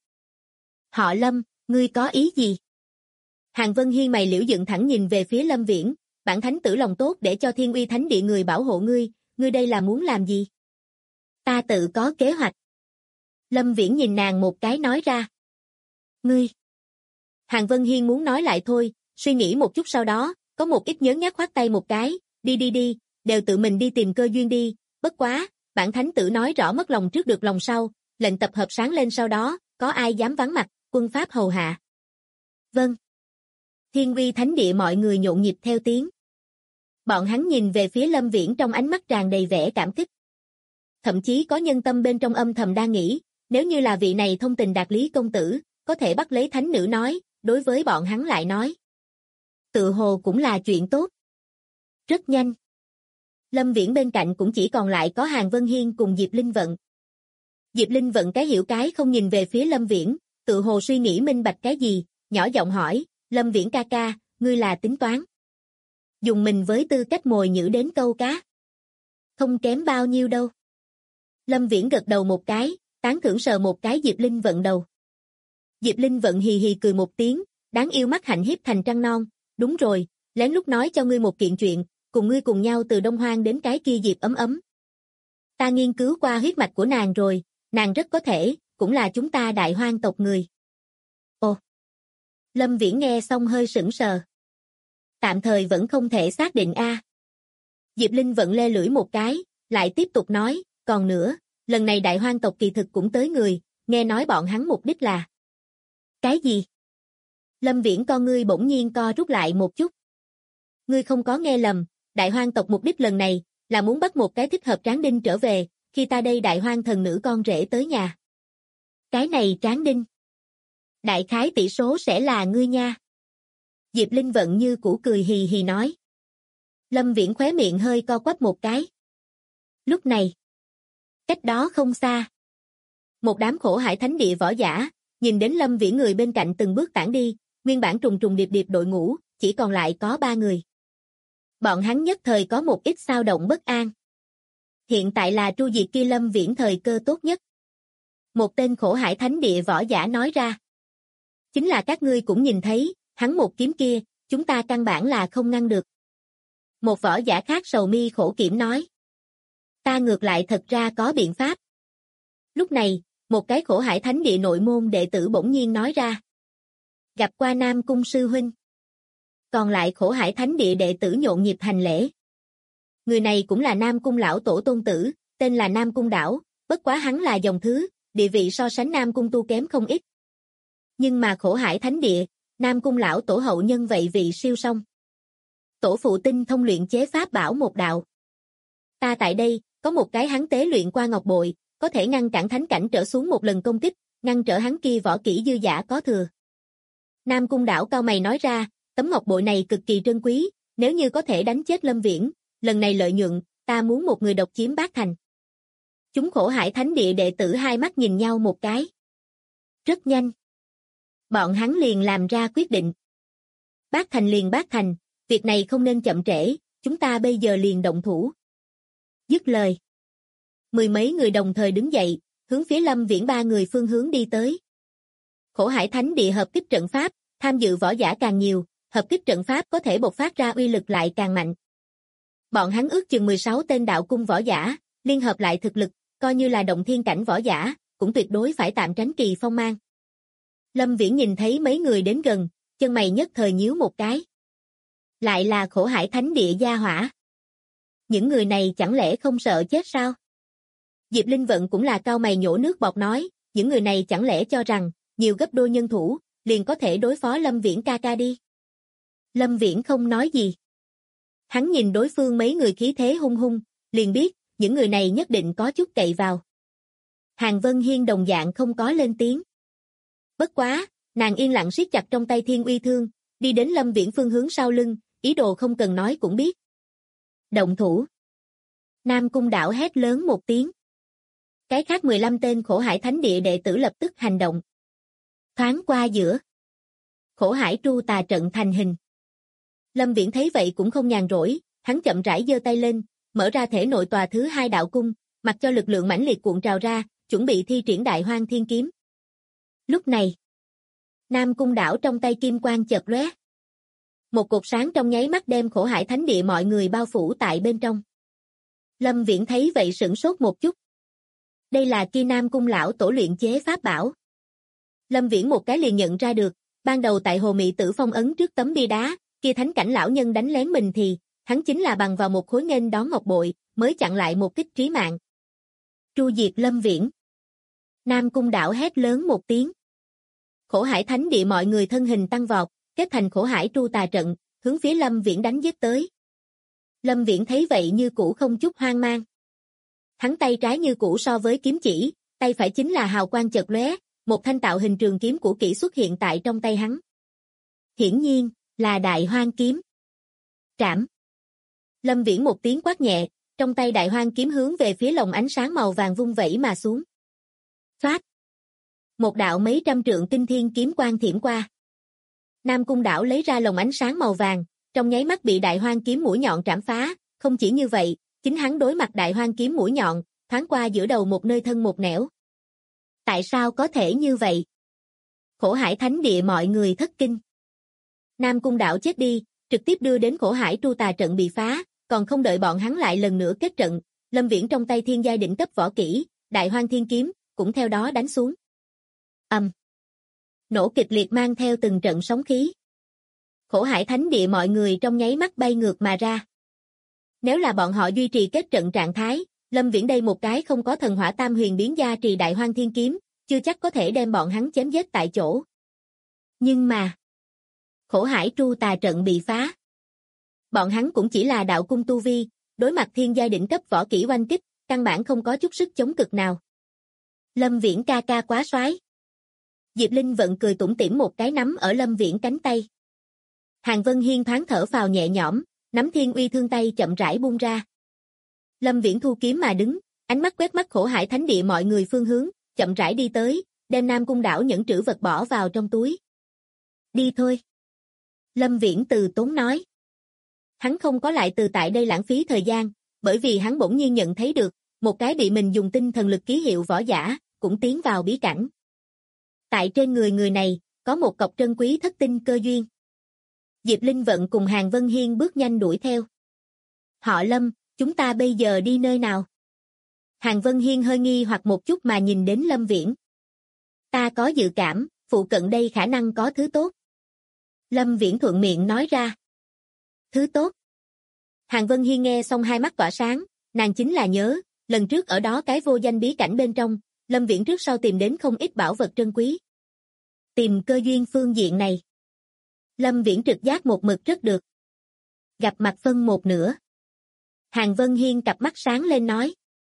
Họ Lâm, ngươi có ý gì? Hàn Vân Hiên mày liễu dựng thẳng nhìn về phía Lâm Viễn, bản thánh tử lòng tốt để cho Thiên Uy Thánh Địa người bảo hộ ngươi đây là muốn làm gì? Ta tự có kế hoạch. Lâm Viễn nhìn nàng một cái nói ra. Ngươi. Hàn Vân Hiên muốn nói lại thôi, suy nghĩ một chút sau đó, có một ít nhớ nhác khoát tay một cái, đi, đều tự mình đi tìm cơ duyên đi, bất quá, bản thánh tử nói rõ mất lòng trước được lòng sau, lệnh tập hợp sáng lên sau đó, có ai dám vắng mặt, quân pháp hầu hạ. Vâng. Thiên Uy Thánh Địa mọi người nhộn nhịp theo tiếng. Bọn hắn nhìn về phía Lâm Viễn trong ánh mắt tràn đầy vẻ cảm kích. Thậm chí có nhân tâm bên trong âm thầm đang nghĩ, nếu như là vị này thông tình đạt lý công tử, có thể bắt lấy thánh nữ nói, đối với bọn hắn lại nói. Tự hồ cũng là chuyện tốt. Rất nhanh. Lâm Viễn bên cạnh cũng chỉ còn lại có Hàn Vân Hiên cùng Diệp Linh Vận. Diệp Linh Vận cái hiểu cái không nhìn về phía Lâm Viễn, tự hồ suy nghĩ minh bạch cái gì, nhỏ giọng hỏi, Lâm Viễn ca ca, ngươi là tính toán. Dùng mình với tư cách mồi nhử đến câu cá. Không kém bao nhiêu đâu. Lâm Viễn gật đầu một cái, tán thưởng sờ một cái Diệp Linh Vận đầu. Diệp Linh Vận hì hì cười một tiếng, đáng yêu mắt hạnh hiếp thành trăng non, đúng rồi, lén lút nói cho ngươi một kiện chuyện, cùng ngươi cùng nhau từ Đông Hoang đến cái kia Diệp ấm ấm. Ta nghiên cứu qua huyết mạch của nàng rồi, nàng rất có thể, cũng là chúng ta Đại Hoang tộc người. Ồ! Lâm Viễn nghe xong hơi sững sờ. Tạm thời vẫn không thể xác định a. Diệp Linh Vận le lưỡi một cái, lại tiếp tục nói, còn nữa, lần này Đại Hoang tộc kỳ thực cũng tới người, nghe nói bọn hắn mục đích là. Cái gì? Lâm Viễn con ngươi bỗng nhiên co rút lại một chút. Ngươi không có nghe lầm, Đại Hoang tộc mục đích lần này, là muốn bắt một cái thích hợp Tráng Đinh trở về, khi ta đây Đại Hoang thần nữ con rể tới nhà. Cái này Tráng Đinh. Đại khái tỷ số sẽ là ngươi nha. Diệp Linh Vận như cũ cười hì hì nói. Lâm Viễn khóe miệng hơi co quắp một cái. Lúc này, cách đó không xa, Một đám khổ hải thánh địa võ giả, nhìn đến Lâm Viễn người bên cạnh từng bước tản đi, nguyên bản trùng trùng điệp điệp đội ngũ, chỉ còn lại có 3 người. Bọn hắn nhất thời có một ít xao động bất an. Hiện tại là tru diệt kia Lâm Viễn thời cơ tốt nhất. Một tên khổ hải thánh địa võ giả nói ra. Chính là các ngươi cũng nhìn thấy, hắn một kiếm kia, chúng ta căn bản là không ngăn được. Một võ giả khác sầu mi khổ kiểm nói. Ta ngược lại thật ra có biện pháp. Lúc này, một cái khổ hải thánh địa nội môn đệ tử bỗng nhiên nói ra. Gặp qua Nam Cung sư huynh. Còn lại khổ hải thánh địa đệ tử nhộn nhịp hành lễ. Người này cũng là Nam Cung lão tổ tôn tử, tên là Nam Cung Đảo, bất quá hắn là dòng thứ, địa vị so sánh Nam Cung tu kém không ít. Nhưng mà khổ hải thánh địa, Nam Cung lão tổ hậu nhân vậy vị siêu song. Tổ phụ tinh thông luyện chế pháp bảo một đạo. Ta tại đây, có một cái hắn tế luyện qua ngọc bội, có thể ngăn cản thánh cảnh trở xuống một lần công kích, ngăn trở hắn kia võ kỹ dư giả có thừa. Nam Cung Đảo cao mày nói ra, tấm ngọc bội này cực kỳ trân quý, nếu như có thể đánh chết Lâm Viễn, lần này lợi nhuận, ta muốn một người độc chiếm bát thành. Chúng khổ hải thánh địa đệ tử hai mắt nhìn nhau một cái. Rất nhanh. Bọn hắn liền làm ra quyết định. Bát thành liền bát thành, việc này không nên chậm trễ, chúng ta bây giờ liền động thủ. Dứt lời. 10 mấy người đồng thời đứng dậy, hướng phía Lâm Viễn 3 người phương hướng đi tới. Khổ hải thánh địa hợp kích trận pháp, tham dự võ giả càng nhiều, hợp kích trận pháp có thể bộc phát ra uy lực lại càng mạnh. Bọn hắn ước chừng 16 tên đạo cung võ giả, liên hợp lại thực lực, coi như là động thiên cảnh võ giả, cũng tuyệt đối phải tạm tránh kỳ phong mang. Lâm Viễn nhìn thấy mấy người đến gần, chân mày nhất thời nhíu một cái. Lại là khổ hải thánh địa gia hỏa. Những người này chẳng lẽ không sợ chết sao? Diệp Linh Vận cũng là cao mày nhổ nước bọt nói, những người này chẳng lẽ cho rằng, nhiều gấp đôi nhân thủ, liền có thể đối phó Lâm Viễn ca ca đi. Lâm Viễn không nói gì. Hắn nhìn đối phương mấy người khí thế hung hung, liền biết, những người này nhất định có chút cậy vào. Hàn Vân Hiên đồng dạng không có lên tiếng. Bất quá, nàng yên lặng siết chặt trong tay Thiên Uy Thương, đi đến Lâm Viễn phương hướng sau lưng, ý đồ không cần nói cũng biết. Động thủ. Nam Cung Đảo hét lớn một tiếng. Cái khác 15 tên khổ hải thánh địa đệ tử lập tức hành động. Thoáng qua giữa. Khổ hải tru tà trận thành hình. Lâm Viễn thấy vậy cũng không nhàn rỗi, hắn chậm rãi giơ tay lên, mở ra thể nội tòa thứ 2 đạo cung, mặc cho lực lượng mãnh liệt cuộn trào ra, chuẩn bị thi triển Đại Hoang Thiên Kiếm. Lúc này, Nam Cung Đảo trong tay kim quang chợt lóe. Một cột sáng trong nháy mắt đem khổ hải thánh địa mọi người bao phủ tại bên trong. Lâm Viễn thấy vậy sửng sốt một chút. Đây là kia Nam Cung lão tổ luyện chế pháp bảo. Lâm Viễn một cái liền nhận ra được, ban đầu tại Hồ Mị Tử phong ấn trước tấm bia đá, kia thánh cảnh lão nhân đánh lén mình thì, hắn chính là bằng vào một khối nghênh đón ngọc bội, mới chặn lại một kích trí mạng. Tru diệt Lâm Viễn. Nam Cung Đảo hét lớn một tiếng. Khổ hải thánh địa mọi người thân hình tăng vọt, kết thành khổ hải tru tà trận, hướng phía Lâm Viễn đánh giết tới. Lâm Viễn thấy vậy như cũ không chút hoang mang. Hắn tay trái như cũ so với kiếm chỉ, tay phải chính là hào quang chợt lóe, một thanh tạo hình trường kiếm của kỹ xuất hiện tại trong tay hắn. Hiển nhiên, là Đại Hoang kiếm. Trảm. Lâm Viễn một tiếng quát nhẹ, trong tay Đại Hoang kiếm hướng về phía lồng ánh sáng màu vàng vung vẩy mà xuống. Phát. Một đạo mấy trăm trượng kinh thiên kiếm quang thiểm qua. Nam Cung Đảo lấy ra lồng ánh sáng màu vàng, trong nháy mắt bị Đại Hoang kiếm mũi nhọn trảm phá, không chỉ như vậy, chính hắn đối mặt Đại Hoang kiếm mũi nhọn, thoáng qua giữa đầu một nơi thân một nẻo. Tại sao có thể như vậy? Khổ hải thánh địa mọi người thất kinh. Nam Cung Đảo chết đi, trực tiếp đưa đến khổ hải tru tà trận bị phá, còn không đợi bọn hắn lại lần nữa kết trận, Lâm Viễn trong tay thiên giai đỉnh cấp võ kỹ, Đại Hoang Thiên Kiếm, cũng theo đó đánh xuống. Nổ kịch liệt mang theo từng trận sóng khí. Khổ hải thánh địa mọi người trong nháy mắt bay ngược mà ra. Nếu là bọn họ duy trì kết trận trạng thái, Lâm Viễn đây một cái không có thần hỏa tam huyền biến gia trì Đại Hoang Thiên Kiếm, chưa chắc có thể đem bọn hắn chém giết tại chỗ. Nhưng mà, khổ hải tru tà trận bị phá. Bọn hắn cũng chỉ là đạo cung tu vi, đối mặt thiên giai đỉnh cấp võ kỹ oanh kích, căn bản không có chút sức chống cực nào. Lâm Viễn ca ca quá soái. Diệp Linh Vận cười tủm tỉm một cái nắm ở Lâm Viễn cánh tay. Hàn Vân Hiên thoáng thở phào nhẹ nhõm, nắm Thiên Uy Thương tay chậm rãi buông ra. Lâm Viễn thu kiếm mà đứng, ánh mắt quét mắt khổ hải thánh địa mọi người phương hướng, chậm rãi đi tới, đem Nam Cung đảo những trữ vật bỏ vào trong túi. Đi thôi. Lâm Viễn từ tốn nói. Hắn không có lại từ tại đây lãng phí thời gian, bởi vì hắn bỗng nhiên nhận thấy được, một cái bị mình dùng tinh thần lực ký hiệu võ giả, cũng tiến vào bí cảnh. Tại trên người này, có một cọc trân quý thất tinh cơ duyên. Diệp Linh Vận cùng Hàn Vân Hiên bước nhanh đuổi theo. Họ Lâm, chúng ta bây giờ đi nơi nào? Hàn Vân Hiên hơi nghi hoặc một chút mà nhìn đến Lâm Viễn. Ta có dự cảm, phụ cận đây khả năng có thứ tốt. Lâm Viễn thuận miệng nói ra. Thứ tốt. Hàn Vân Hiên nghe xong hai mắt tỏa sáng, nàng chính là nhớ, lần trước ở đó cái vô danh bí cảnh bên trong, Lâm Viễn trước sau tìm đến không ít bảo vật trân quý. Tìm cơ duyên phương diện này. Lâm Viễn trực giác một mực rất được. Gặp mặt phân một nửa. Hàn Vân Hiên cặp mắt sáng lên nói.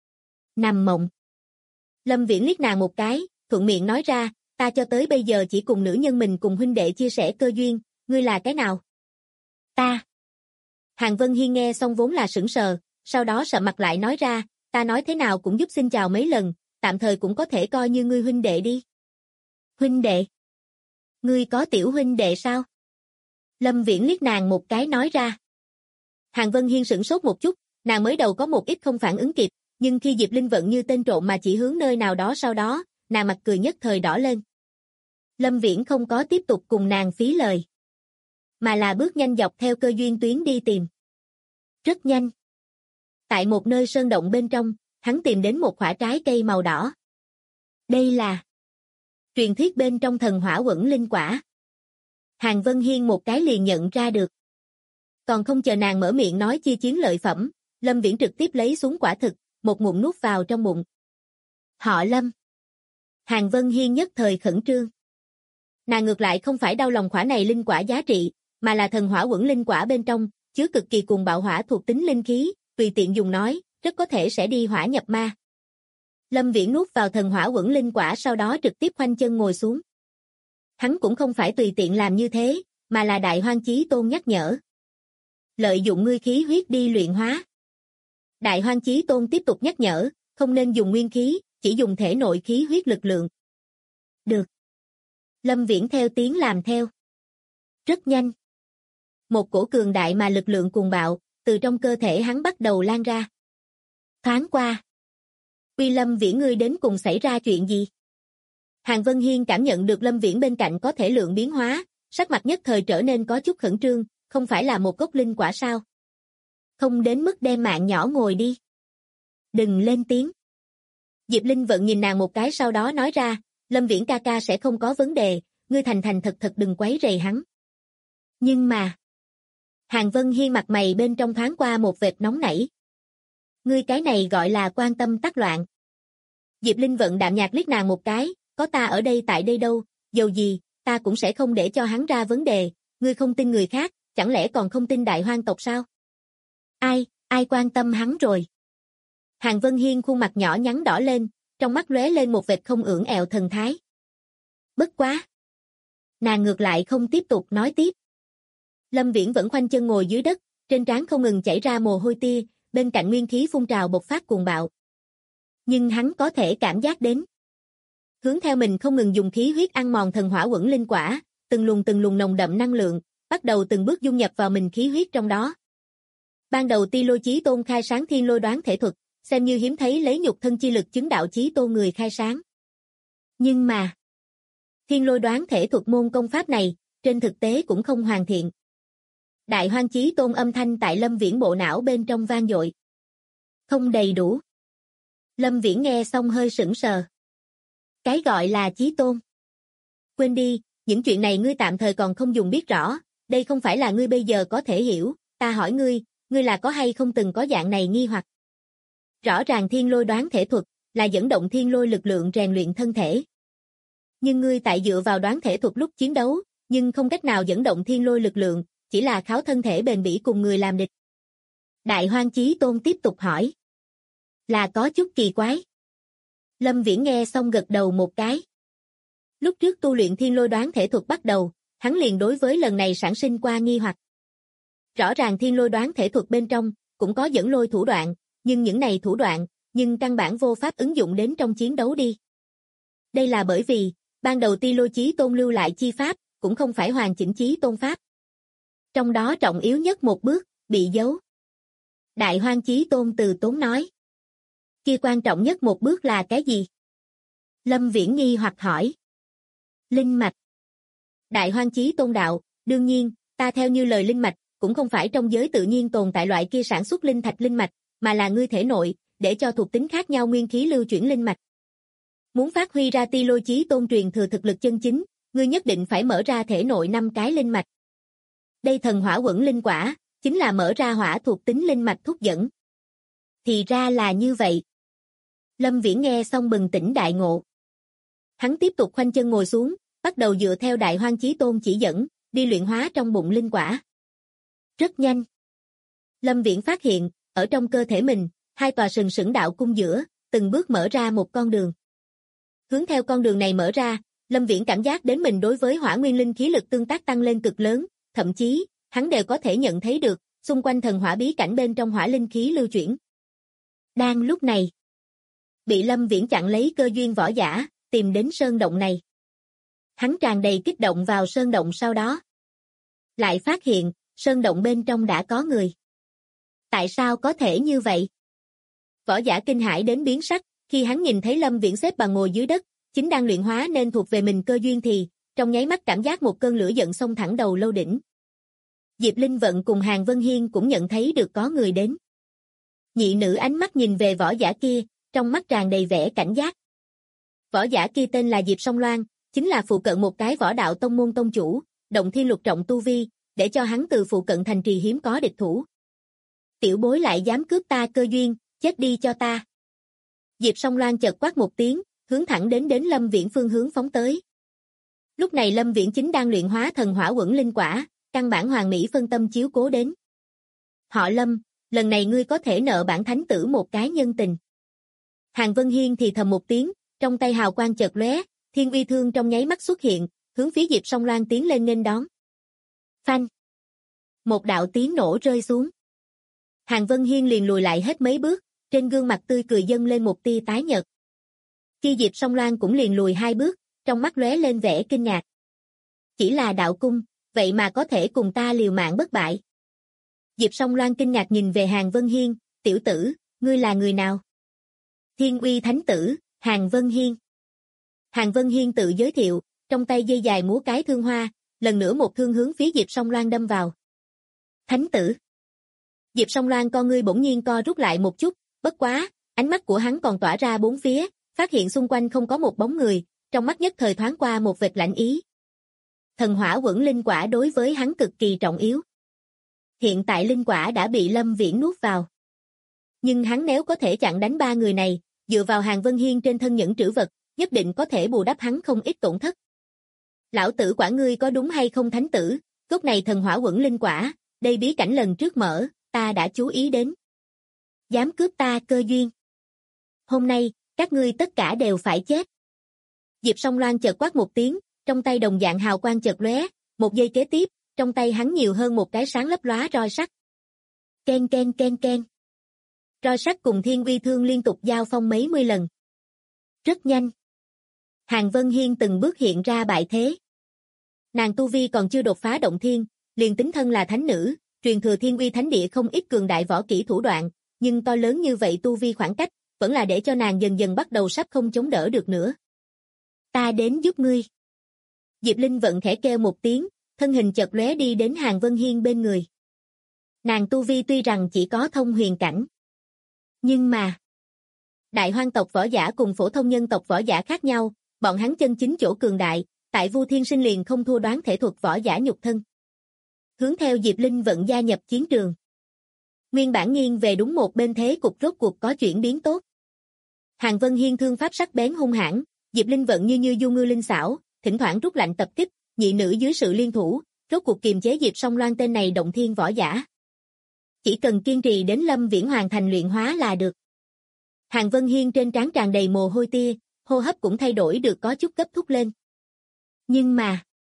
Nằm mộng. Lâm Viễn liếc nàng một cái, thuận miệng nói ra, ta cho tới bây giờ chỉ cùng nữ nhân mình cùng huynh đệ chia sẻ cơ duyên, ngươi là cái nào? Ta. Hàn Vân Hiên nghe xong vốn là sững sờ, sau đó sậm mặt lại nói ra, ta nói thế nào cũng giúp xin chào mấy lần, tạm thời cũng có thể coi như ngươi huynh đệ đi. Huynh đệ? Ngươi có tiểu huynh đệ sao? Lâm Viễn liếc nàng một cái nói ra. Hàn Vân Hiên sửng sốt một chút, nàng mới đầu có một ít không phản ứng kịp, nhưng khi Diệp Linh Vận như tên trộm mà chỉ hướng nơi nào đó sau đó, nàng mặt cười nhất thời đỏ lên. Lâm Viễn không có tiếp tục cùng nàng phí lời, mà là bước nhanh dọc theo cơ duyên tuyến đi tìm. Rất nhanh. Tại một nơi sơn động bên trong, hắn tìm đến một quả trái cây màu đỏ. Đây là truyền thuyết bên trong thần hỏa quẩn linh quả. Hàn Vân Hiên một cái liền nhận ra được. Còn không chờ nàng mở miệng nói chi chiến lợi phẩm, Lâm Viễn trực tiếp lấy xuống quả thực, một ngụm nuốt vào trong bụng. Họ Lâm. Hàn Vân Hiên nhất thời khẩn trương. Nàng ngược lại không phải đau lòng quả này linh quả giá trị, mà là thần hỏa quẩn linh quả bên trong, chứa cực kỳ cuồng bạo hỏa thuộc tính linh khí, tùy tiện dùng nói, rất có thể sẽ đi hỏa nhập ma. Lâm Viễn nuốt vào thần hỏa quẩn linh quả sau đó trực tiếp khoanh chân ngồi xuống. Hắn cũng không phải tùy tiện làm như thế, mà là Đại Hoang Chí Tôn nhắc nhở. Lợi dụng ngươi khí huyết đi luyện hóa. Đại Hoang Chí Tôn tiếp tục nhắc nhở, không nên dùng nguyên khí, chỉ dùng thể nội khí huyết lực lượng. Được. Lâm Viễn theo tiếng làm theo. Rất nhanh. Một cổ cường đại mà lực lượng cuồng bạo, từ trong cơ thể hắn bắt đầu lan ra. Thoáng qua. Uy Lâm Viễn ngươi đến cùng xảy ra chuyện gì? Hàn Vân Hiên cảm nhận được Lâm Viễn bên cạnh có thể lượng biến hóa, sắc mặt nhất thời trở nên có chút khẩn trương, không phải là một gốc linh quả sao? Không đến mức đem mạng nhỏ ngồi đi. Đừng lên tiếng. Diệp Linh Vận nhìn nàng một cái sau đó nói ra, Lâm Viễn ca ca sẽ không có vấn đề, ngươi thành thành thật thật đừng quấy rầy hắn. Nhưng mà... Hàn Vân Hiên mặt mày bên trong thoáng qua một vệt nóng nảy. Ngươi cái này gọi là quan tâm tác loạn. Diệp Linh Vận đạm nhạt liếc nàng một cái, có ta ở đây tại đây đâu, dầu gì, ta cũng sẽ không để cho hắn ra vấn đề, ngươi không tin người khác, chẳng lẽ còn không tin Đại Hoang tộc sao? Ai quan tâm hắn rồi? Hàn Vân Hiên khuôn mặt nhỏ nhắn đỏ lên, trong mắt lóe lên một vệt không ưỡn ẹo thần thái. Bất quá. Nàng ngược lại không tiếp tục nói tiếp. Lâm Viễn vẫn khoanh chân ngồi dưới đất, trên trán không ngừng chảy ra mồ hôi tia, bên cạnh nguyên khí phun trào bộc phát cuồng bạo. Nhưng hắn có thể cảm giác đến. Hướng theo mình không ngừng dùng khí huyết ăn mòn thần hỏa quẩn linh quả, từng luồng nồng đậm năng lượng, bắt đầu từng bước dung nhập vào mình khí huyết trong đó. Ban đầu Ti Lôi Chí Tôn khai sáng Thiên Lôi Đoán thể thuật, xem như hiếm thấy lấy nhục thân chi lực chứng đạo Chí Tôn người khai sáng. Nhưng mà, Thiên Lôi Đoán thể thuật môn công pháp này, trên thực tế cũng không hoàn thiện. Đại Hoang Chí Tôn âm thanh tại Lâm Viễn bộ não bên trong vang dội. Không đầy đủ. Lâm Viễn nghe xong hơi sững sờ. Cái gọi là Chí Tôn. Quên đi, những chuyện này ngươi tạm thời còn không dùng biết rõ, đây không phải là ngươi bây giờ có thể hiểu, ta hỏi ngươi là có hay không từng có dạng này nghi hoặc. Rõ ràng Thiên Lôi Đoán thể thuật là dẫn động thiên lôi lực lượng rèn luyện thân thể. Nhưng ngươi tại dựa vào đoán thể thuật lúc chiến đấu, nhưng không cách nào dẫn động thiên lôi lực lượng, chỉ là kháo thân thể bền bỉ cùng người làm địch. Đại Hoang Chí Tôn tiếp tục hỏi. Là có chút kỳ quái. Lâm Viễn nghe xong gật đầu một cái. Lúc trước tu luyện thiên lôi đoán thể thuật bắt đầu, hắn liền đối với lần này sản sinh qua nghi hoặc. Rõ ràng thiên lôi đoán thể thuật bên trong, cũng có dẫn lôi thủ đoạn, nhưng những này thủ đoạn, nhưng căn bản vô pháp ứng dụng đến trong chiến đấu đi. Đây là bởi vì, ban đầu Ti Lô Chí Tôn lưu lại chi pháp, cũng không phải hoàn chỉnh Chí Tôn pháp. Trong đó trọng yếu nhất một bước, bị giấu. Đại Hoang Chí Tôn từ tốn nói. Kia quan trọng nhất một bước là cái gì? Lâm Viễn nghi hoặc hỏi. Linh mạch. Đại Hoang Chí Tôn đạo, đương nhiên, ta theo như lời linh mạch, cũng không phải trong giới tự nhiên tồn tại loại kia sản xuất linh thạch linh mạch, mà là ngươi thể nội, để cho thuộc tính khác nhau nguyên khí lưu chuyển linh mạch. Muốn phát huy ra Ti Lô Chí Tôn truyền thừa thực lực chân chính, ngươi nhất định phải mở ra thể nội 5 cái linh mạch. Đây thần hỏa quẩn linh quả, chính là mở ra hỏa thuộc tính linh mạch thúc dẫn. Thì ra là như vậy. Lâm Viễn nghe xong bừng tỉnh đại ngộ. Hắn tiếp tục khoanh chân ngồi xuống, bắt đầu dựa theo Đại Hoang Chí Tôn chỉ dẫn, đi luyện hóa trong bụng linh quả. Rất nhanh. Lâm Viễn phát hiện, ở trong cơ thể mình, 2 tòa sừng sững đạo cung giữa, từng bước mở ra một con đường. Hướng theo con đường này mở ra, Lâm Viễn cảm giác đến mình đối với hỏa nguyên linh khí lực tương tác tăng lên cực lớn, thậm chí, hắn đều có thể nhận thấy được, xung quanh thần hỏa bí cảnh bên trong hỏa linh khí lưu chuyển. Đang lúc này, bị Lâm Viễn chặn lấy cơ duyên võ giả, tìm đến sơn động này. Hắn tràn đầy kích động vào sơn động sau đó. Lại phát hiện, sơn động bên trong đã có người. Tại sao có thể như vậy? Võ giả kinh hãi đến biến sắc, khi hắn nhìn thấy Lâm Viễn xếp bằng ngồi dưới đất, chính đang luyện hóa nên thuộc về mình cơ duyên thì, trong nháy mắt cảm giác một cơn lửa giận xông thẳng đầu lâu đỉnh. Diệp Linh Vận cùng Hàn Vân Hiên cũng nhận thấy được có người đến. Nhị nữ ánh mắt nhìn về võ giả kia, trong mắt tràn đầy vẻ cảnh giác. Võ giả kia tên là Diệp Song Loan, chính là phụ cận một cái võ đạo tông môn tông chủ, động thiên lục trọng tu vi, để cho hắn từ phụ cận thành trì hiếm có địch thủ. Tiểu bối lại dám cướp ta cơ duyên, chết đi cho ta. Diệp Song Loan chợt quát một tiếng, hướng thẳng đến Lâm Viễn phương hướng phóng tới. Lúc này Lâm Viễn chính đang luyện hóa thần hỏa quẩn linh quả, căn bản hoàn mỹ phân tâm chiếu cố đến. Họ Lâm, lần này ngươi có thể nợ bản thánh tử một cái nhân tình. Hàn Vân Hiên thì thầm một tiếng, trong tay hào quang chợt lóe, thiên uy thương trong nháy mắt xuất hiện, hướng phía Diệp Song Loan tiến lên nghênh đón. Phanh! Một đạo tiếng nổ rơi xuống. Hàn Vân Hiên liền lùi lại hết mấy bước, trên gương mặt tươi cười dâng lên một tia tái nhợt. Khi Diệp Song Loan cũng liền lùi 2 bước, trong mắt lóe lên vẻ kinh ngạc. Chỉ là đạo cung, vậy mà có thể cùng ta liều mạng bất bại. Diệp Song Loan kinh ngạc nhìn về Hàn Vân Hiên, tiểu tử, ngươi là người nào? Thiên uy thánh tử, Hàn Vân Hiên. Hàn Vân Hiên tự giới thiệu, trong tay dây dài múa cái thương hoa, lần nữa một thương hướng phía Diệp Song Loan đâm vào. Thánh tử. Diệp Song Loan con ngươi bỗng nhiên co rút lại một chút, bất quá, ánh mắt của hắn còn tỏa ra bốn phía, phát hiện xung quanh không có một bóng người, trong mắt nhất thời thoáng qua một vệt lạnh ý. Thần hỏa quẩn linh quả đối với hắn cực kỳ trọng yếu. Hiện tại linh quả đã bị Lâm Viễn nuốt vào. Nhưng hắn nếu có thể chặn đánh 3 người này, dựa vào Hàn Vân Hiên trên thân những trữ vật, nhất định có thể bù đắp hắn không ít tổn thất. Lão tử quản ngươi có đúng hay không thánh tử, gốc này thần hỏa quẩn linh quả, đây bí cảnh lần trước mở, ta đã chú ý đến. Dám cướp ta cơ duyên. Hôm nay, các ngươi tất cả đều phải chết. Diệp Song Loan chợt quát một tiếng, trong tay đồng dạng hào quang chợt lóe, một giây kế tiếp, trong tay hắn nhiều hơn một cái sáng lấp lóa roi sắt. Ken ken ken ken. Roi sắt cùng thiên uy thương liên tục giao phong mấy mươi lần. Rất nhanh. Hàn Vân Hiên từng bước hiện ra bại thế. Nàng tu vi còn chưa đột phá động thiên, liền tính thân là thánh nữ, truyền thừa thiên uy thánh địa không ít cường đại võ kỹ thủ đoạn, nhưng to lớn như vậy tu vi khoảng cách, vẫn là để cho nàng dần dần bắt đầu sắp không chống đỡ được nữa. Ta đến giúp ngươi. Diệp Linh Vận khẽ kêu một tiếng, thân hình chợt lóe đi đến Hàn Vân Hiên bên người. Nàng tu vi tuy rằng chỉ có thông huyền cảnh, nhưng mà đại hoang tộc võ giả cùng phổ thông nhân tộc võ giả khác nhau, bọn hắn chân chính chỗ cường đại, tại Vu Thiên Sinh liền không thua đoán thể thuật võ giả nhục thân. Hướng theo Diệp Linh Vận gia nhập chiến trường. Nguyên bản nghiêng về đúng một bên thế cục rốt cuộc có chuyển biến tốt. Hàn Vân Hiên thương pháp sắc bén hung hãn, Diệp Linh Vận như du ngư linh xảo, thỉnh thoảng rút lạnh tập kích, nhị nữ dưới sự liên thủ, rốt cuộc kiềm chế Diệp Song Loan tên này động thiên võ giả. Chỉ cần kiên trì đến Lâm Viễn hoàn thành luyện hóa là được. Hàn Vân Hiên trên trán tràn đầy mồ hôi tia, hô hấp cũng thay đổi được có chút gấp thúc lên. Nhưng mà,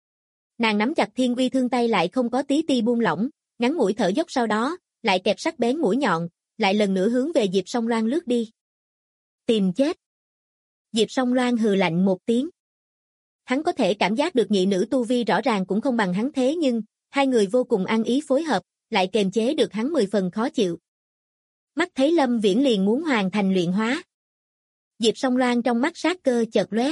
nàng nắm chặt thiên uy thương tay lại không có tí ti buông lỏng, ngắn ngủi thở dốc sau đó, lại kẹp sắc bén mũi nhọn, lại lần nữa hướng về Diệp Song Loan lướt đi. Tìm chết. Diệp Song Loan hừ lạnh một tiếng. Hắn có thể cảm giác được nhị nữ tu vi rõ ràng cũng không bằng hắn thế nhưng, hai người vô cùng ăn ý phối hợp, lại kềm chế được hắn 10 phần khó chịu. Mắt thấy Lâm Viễn liền muốn hoàn thành luyện hóa. Diệp Song Loan trong mắt sát cơ chợt lóe.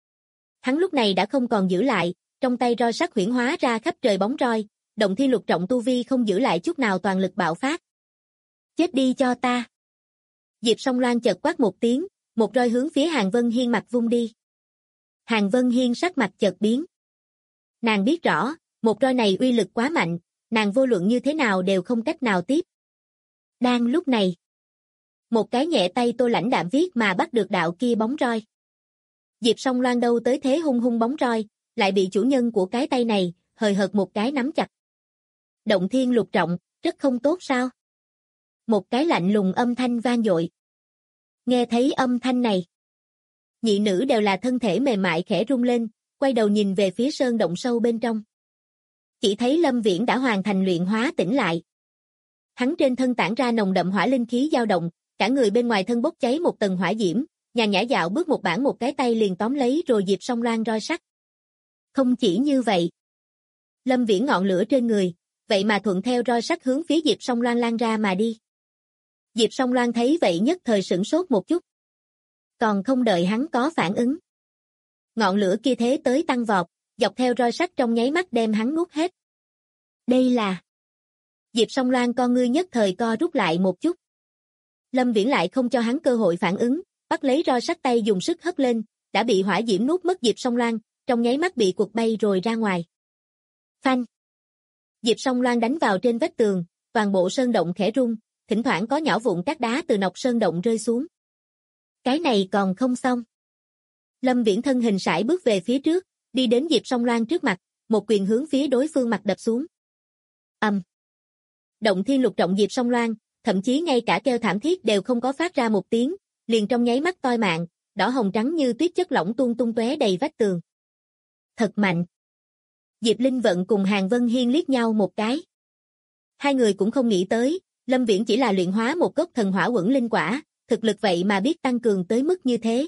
Hắn lúc này đã không còn giữ lại, trong tay roi sắt huyễn hóa ra khắp trời bóng roi, động thiên lục trọng tu vi không giữ lại chút nào toàn lực bạo phát. Chết đi cho ta. Diệp Song Loan chợt quát một tiếng, một roi hướng phía Hàn Vân Hiên mặt vung đi. Hàn Vân Hiên sắc mặt chợt biến. Nàng biết rõ, một roi này uy lực quá mạnh, nàng vô luận như thế nào đều không cách nào tiếp. Đang lúc này, một cái nhẹ tay Tô Lãnh đạm viết mà bắt được đạo kia bóng roi. Diệp Song Loan đâu tới thế hung hung bóng roi, lại bị chủ nhân của cái tay này, hời hợt một cái nắm chặt. Động thiên lục trọng, rất không tốt sao? Một cái lạnh lùng âm thanh vang dội. Nghe thấy âm thanh này, nhị nữ đều là thân thể mềm mại khẽ rung lên, quay đầu nhìn về phía sơn động sâu bên trong. Chỉ thấy Lâm Viễn đã hoàn thành luyện hóa tỉnh lại. Hắn trên thân tản ra nồng đậm hỏa linh khí dao động, cả người bên ngoài thân bốc cháy một tầng hỏa diễm, nhàn nhã dạo bước một bản một cái tay liền tóm lấy rồi Diệp Song Loan roi sắt. Không chỉ như vậy, Lâm Viễn ngọn lửa trên người, vậy mà thuận theo roi sắt hướng phía Diệp Song Loan lan ra mà đi. Diệp Song Loan thấy vậy nhất thời sửng sốt một chút. Còn không đợi hắn có phản ứng. Ngọn lửa kia thế tới tăng vọt, dọc theo roi sắt trong nháy mắt đem hắn nuốt hết. Đây là... Diệp Song Loan con ngươi nhất thời co rút lại một chút. Lâm Viễn lại không cho hắn cơ hội phản ứng, bắt lấy roi sắt tay dùng sức hất lên, đã bị hỏa diễm nuốt mất Diệp Song Loan, trong nháy mắt bị quật bay rồi ra ngoài. Phanh! Diệp Song Loan đánh vào trên vách tường, toàn bộ sơn động khẽ rung, thỉnh thoảng có nhỏ vụn cát đá từ nóc sơn động rơi xuống. Cái này còn không xong. Lâm Viễn thân hình sải bước về phía trước, đi đến Diệp Song Loan trước mặt, một quyền hướng phía đối phương mặt đập xuống. Động thiên lục trọng Diệp Song Loan, thậm chí ngay cả kêu thảm thiết đều không có phát ra một tiếng, liền trong nháy mắt toi mạng, đỏ hồng trắng như tuyết chất lỏng tuôn tung tóe đầy vách tường. Thật mạnh. Diệp Linh Vận cùng Hàn Vân Hiên liếc nhau một cái. Hai người cũng không nghĩ tới, Lâm Viễn chỉ là luyện hóa một gốc thần hỏa uẩn linh quả, thực lực vậy mà biết tăng cường tới mức như thế.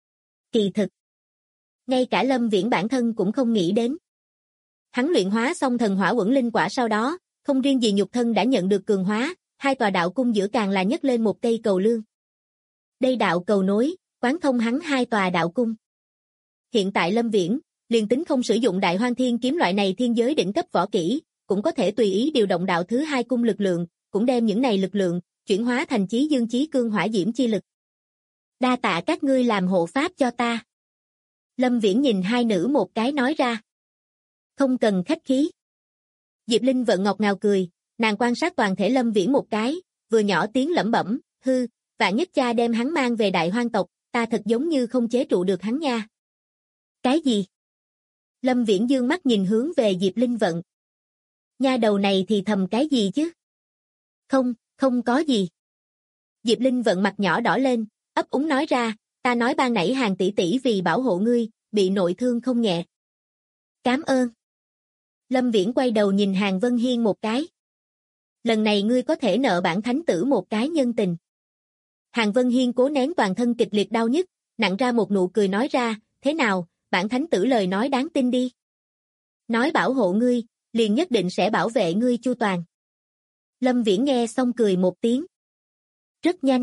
Kỳ thực, ngay cả Lâm Viễn bản thân cũng không nghĩ đến. Hắn luyện hóa xong thần hỏa uẩn linh quả sau đó, không riêng gì nhục thân đã nhận được cường hóa, hai tòa đạo cung giữa càng là nhấc lên một cây cầu lương. Đây đạo cầu nối, quán thông hắn hai tòa đạo cung. Hiện tại Lâm Viễn, liền tính không sử dụng Đại Hoang Thiên kiếm loại này thiên giới đỉnh cấp võ kỹ, cũng có thể tùy ý điều động đạo thứ hai cung lực lượng, cũng đem những này lực lượng chuyển hóa thành chí dương chí cương hỏa diễm chi lực. Đa tạ các ngươi làm hộ pháp cho ta. Lâm Viễn nhìn hai nữ một cái nói ra. Không cần khách khí. Diệp Linh Vận ngọt ngào cười, nàng quan sát toàn thể Lâm Viễn một cái, vừa nhỏ tiếng lẩm bẩm, hư, vạn nhất cha đem hắn mang về Đại Hoang tộc, ta thật giống như không chế trụ được hắn nha. Cái gì? Lâm Viễn dương mắt nhìn hướng về Diệp Linh Vận. Nha đầu này thì thầm cái gì chứ? Không có gì. Diệp Linh Vận mặt nhỏ đỏ lên, ấp úng nói ra, ta nói ban nãy Hàn tỷ tỷ vì bảo hộ ngươi, bị nội thương không nhẹ. Cảm ơn. Lâm Viễn quay đầu nhìn Hàn Vân Hiên một cái. Lần này ngươi có thể nợ bản thánh tử một cái nhân tình. Hàn Vân Hiên cố nén toàn thân kịch liệt đau nhức, nặn ra một nụ cười nói ra, thế nào, bản thánh tử lời nói đáng tin đi. Nói bảo hộ ngươi, liền nhất định sẽ bảo vệ ngươi chu toàn. Lâm Viễn nghe xong cười một tiếng. Rất nhanh.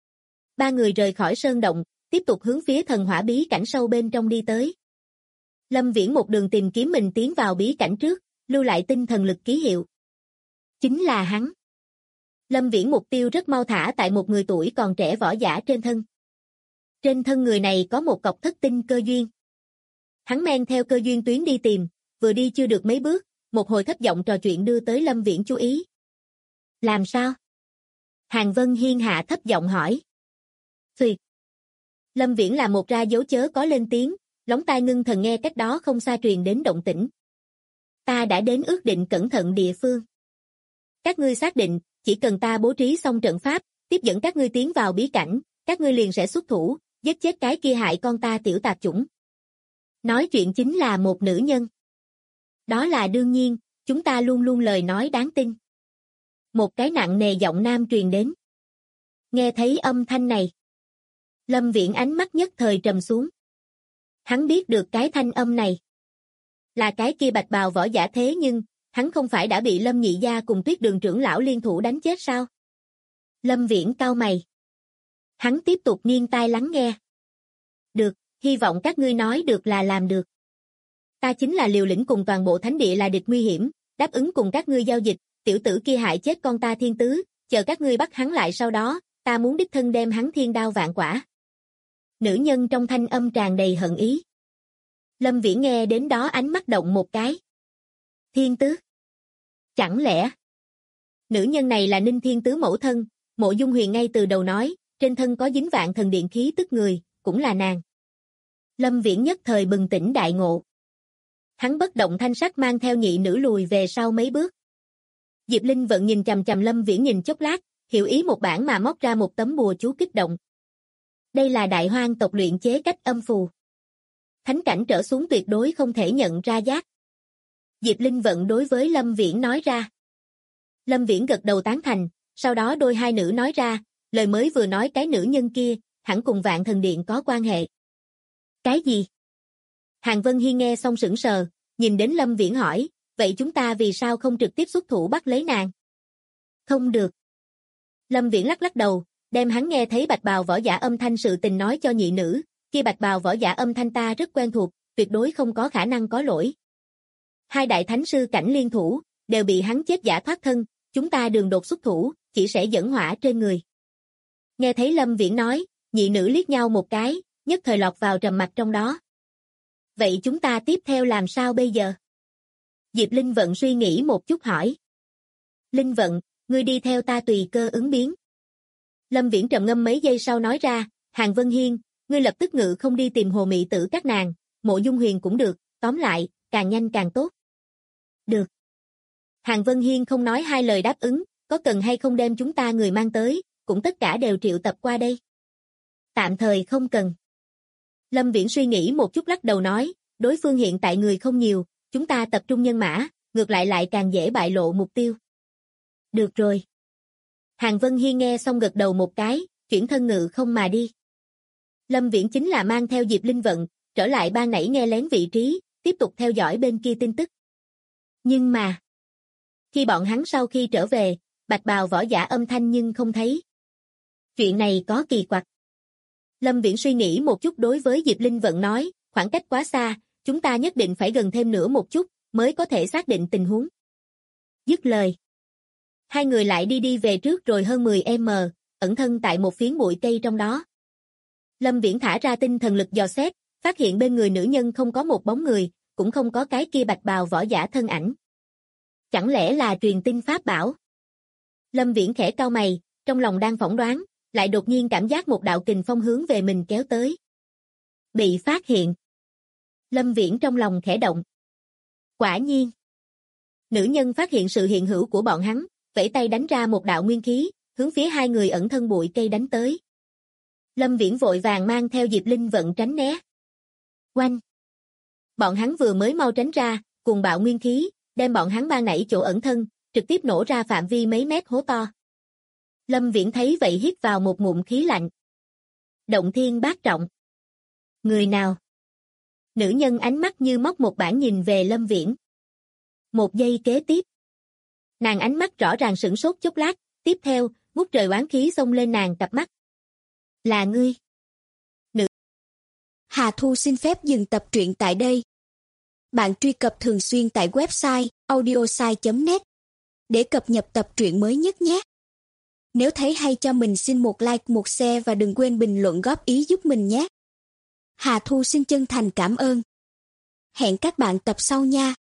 Ba người rời khỏi sơn động, tiếp tục hướng phía thần hỏa bí cảnh sâu bên trong đi tới. Lâm Viễn một đường tìm kiếm mình tiến vào bí cảnh trước, lưu lại tinh thần lực ký hiệu. Chính là hắn. Lâm Viễn mục tiêu rất mau thả tại một người tuổi còn trẻ võ giả trên thân. Trên thân người này có một cọc thất tinh cơ duyên. Hắn men theo cơ duyên tuyến đi tìm, vừa đi chưa được mấy bước, một hồi thấp giọng trò chuyện đưa tới Lâm Viễn chú ý. Làm sao? Hàn Vân Hiên hạ thấp giọng hỏi. Tuyệt. Lâm Viễn làm một ra dấu chớ có lên tiếng, lóng tai ngưng thần nghe cách đó không xa truyền đến động tĩnh. Ta đã đến ước định cẩn thận địa phương. Các ngươi xác định, chỉ cần ta bố trí xong trận pháp, tiếp dẫn các ngươi tiến vào bí cảnh, các ngươi liền sẽ xuất thủ, giết chết cái kia hại con ta tiểu tạp chủng. Nói chuyện chính là một nữ nhân. Đó là đương nhiên, chúng ta luôn luôn lời nói đáng tin. Một cái nặng nề giọng nam truyền đến. Nghe thấy âm thanh này, Lâm Viễn ánh mắt nhất thời trầm xuống. Hắn biết được cái thanh âm này là cái kia bạch bào võ giả, thế nhưng hắn không phải đã bị Lâm nhị gia cùng Tuyết Đường trưởng lão liên thủ đánh chết sao? Lâm Viễn cau mày. Hắn tiếp tục nghiêng tai lắng nghe. Được, hy vọng các ngươi nói được là làm được. Ta chính là liều lĩnh cùng toàn bộ thánh địa là địch nguy hiểm, đáp ứng cùng các ngươi giao dịch, tiểu tử kia hại chết con ta Thiên Tứ, chờ các ngươi bắt hắn lại sau đó, ta muốn đích thân đem hắn thiên đao vạn quả. Nữ nhân trong thanh âm tràn đầy hận ý. Lâm Viễn nghe đến đó ánh mắt động một cái. Thiên Tứ? Chẳng lẽ nữ nhân này là Ninh Thiên Tứ mẫu thân? Mộ Dung Huyền ngay từ đầu nói, trên thân có dính Vạn Thần Điện khí tức người, cũng là nàng. Lâm Viễn nhất thời bừng tỉnh đại ngộ. Hắn bất động thanh sắc mang theo nhị nữ lùi về sau mấy bước. Diệp Linh Vận nhìn chằm chằm Lâm Viễn nhìn chốc lát, hiểu ý một bản mà móc ra một tấm bùa chú kích động. Đây là Đại Hoang tộc luyện chế cách âm phù. Thánh cảnh trở xuống tuyệt đối không thể nhận ra giác. Diệp Linh Vận đối với Lâm Viễn nói ra. Lâm Viễn gật đầu tán thành, sau đó đôi hai nữ nói ra, lời mới vừa nói cái nữ nhân kia, hẳn cùng Vạn Thần Điện có quan hệ. Cái gì? Hàn Vân Hi nghe xong sững sờ, nhìn đến Lâm Viễn hỏi, vậy chúng ta vì sao không trực tiếp xuất thủ bắt lấy nàng? Không được. Lâm Viễn lắc lắc đầu, đem hắn nghe thấy bạch bào võ giả âm thanh sự tình nói cho nhị nữ, kia bạch bào võ giả âm thanh ta rất quen thuộc, tuyệt đối không có khả năng có lỗi. Hai đại thánh sư cảnh liên thủ, đều bị hắn chết giả thoát thân, chúng ta đường đột xuất thủ, chỉ sẽ dẫn họa trên người. Nghe thấy Lâm Viễn nói, nhị nữ liếc nhau một cái, nhất thời lọt vào trầm mặc trong đó. Vậy chúng ta tiếp theo làm sao bây giờ? Diệp Linh Vận suy nghĩ một chút hỏi. Linh Vận, ngươi đi theo ta tùy cơ ứng biến. Lâm Viễn trầm ngâm mấy giây sau nói ra, Hàn Vân Hiên, ngươi lập tức ngự không đi tìm Hồ Mị Tử các nàng, Mộ Dung Huyền cũng được, tóm lại, càng nhanh càng tốt. Được. Hàn Vân Hiên không nói hai lời đáp ứng, có cần hay không đem chúng ta người mang tới, cũng tất cả đều triệu tập qua đây. Tạm thời không cần. Lâm Viễn suy nghĩ một chút lắc đầu nói, đối phương hiện tại người không nhiều, chúng ta tập trung nhân mã, ngược lại càng dễ bại lộ mục tiêu. Được rồi. Hàn Vân Hi nghe xong gật đầu một cái, chuyển thân ngự không mà đi. Lâm Viễn chính là mang theo Diệp Linh Vận, trở lại ban nãy nghe lén vị trí, tiếp tục theo dõi bên kia tin tức. Nhưng mà, khi bọn hắn sau khi trở về, bạch bào võ giả âm thanh nhưng không thấy. Chuyện này có kỳ quặc. Lâm Viễn suy nghĩ một chút đối với Diệp Linh Vận nói, khoảng cách quá xa, chúng ta nhất định phải gần thêm nữa một chút, mới có thể xác định tình huống. Dứt lời. Hai người lại đi về trước rồi hơn 10m, ẩn thân tại một phiến bụi cây trong đó. Lâm Viễn thả ra tinh thần lực dò xét, phát hiện bên người nữ nhân không có một bóng người, cũng không có cái kia bạch bào võ giả thân ảnh. Chẳng lẽ là truyền tin pháp bảo? Lâm Viễn khẽ cau mày, trong lòng đang phỏng đoán, lại đột nhiên cảm giác một đạo kình phong hướng về mình kéo tới. Bị phát hiện. Lâm Viễn trong lòng khẽ động. Quả nhiên. Nữ nhân phát hiện sự hiện hữu của bọn hắn, vẫy tay đánh ra một đạo nguyên khí, hướng phía hai người ẩn thân bụi cây đánh tới. Lâm Viễn vội vàng mang theo Diệp Linh Vận tránh né. Oanh! Bọn hắn vừa mới mau tránh ra, cùng bạo nguyên khí, đem bọn hắn ban nãy chỗ ẩn thân, trực tiếp nổ ra phạm vi mấy mét hố to. Lâm Viễn thấy vậy hít vào một ngụm khí lạnh. Động thiên bát trọng. Người nào? Nữ nhân ánh mắt như móc một bản nhìn về Lâm Viễn. Một giây kế tiếp. Nàng ánh mắt rõ ràng sửng sốt chốc lát, tiếp theo, ngút trời oán khí xông lên nàng cặp mắt. Là ngươi. Nữ. Hà Thu xin phép dừng tập truyện tại đây. Bạn truy cập thường xuyên tại website audiosai.net để cập nhật tập truyện mới nhất nhé. Nếu thấy hay cho mình xin một like, một share và đừng quên bình luận góp ý giúp mình nhé. Hà Thu xin chân thành cảm ơn. Hẹn các bạn tập sau nha.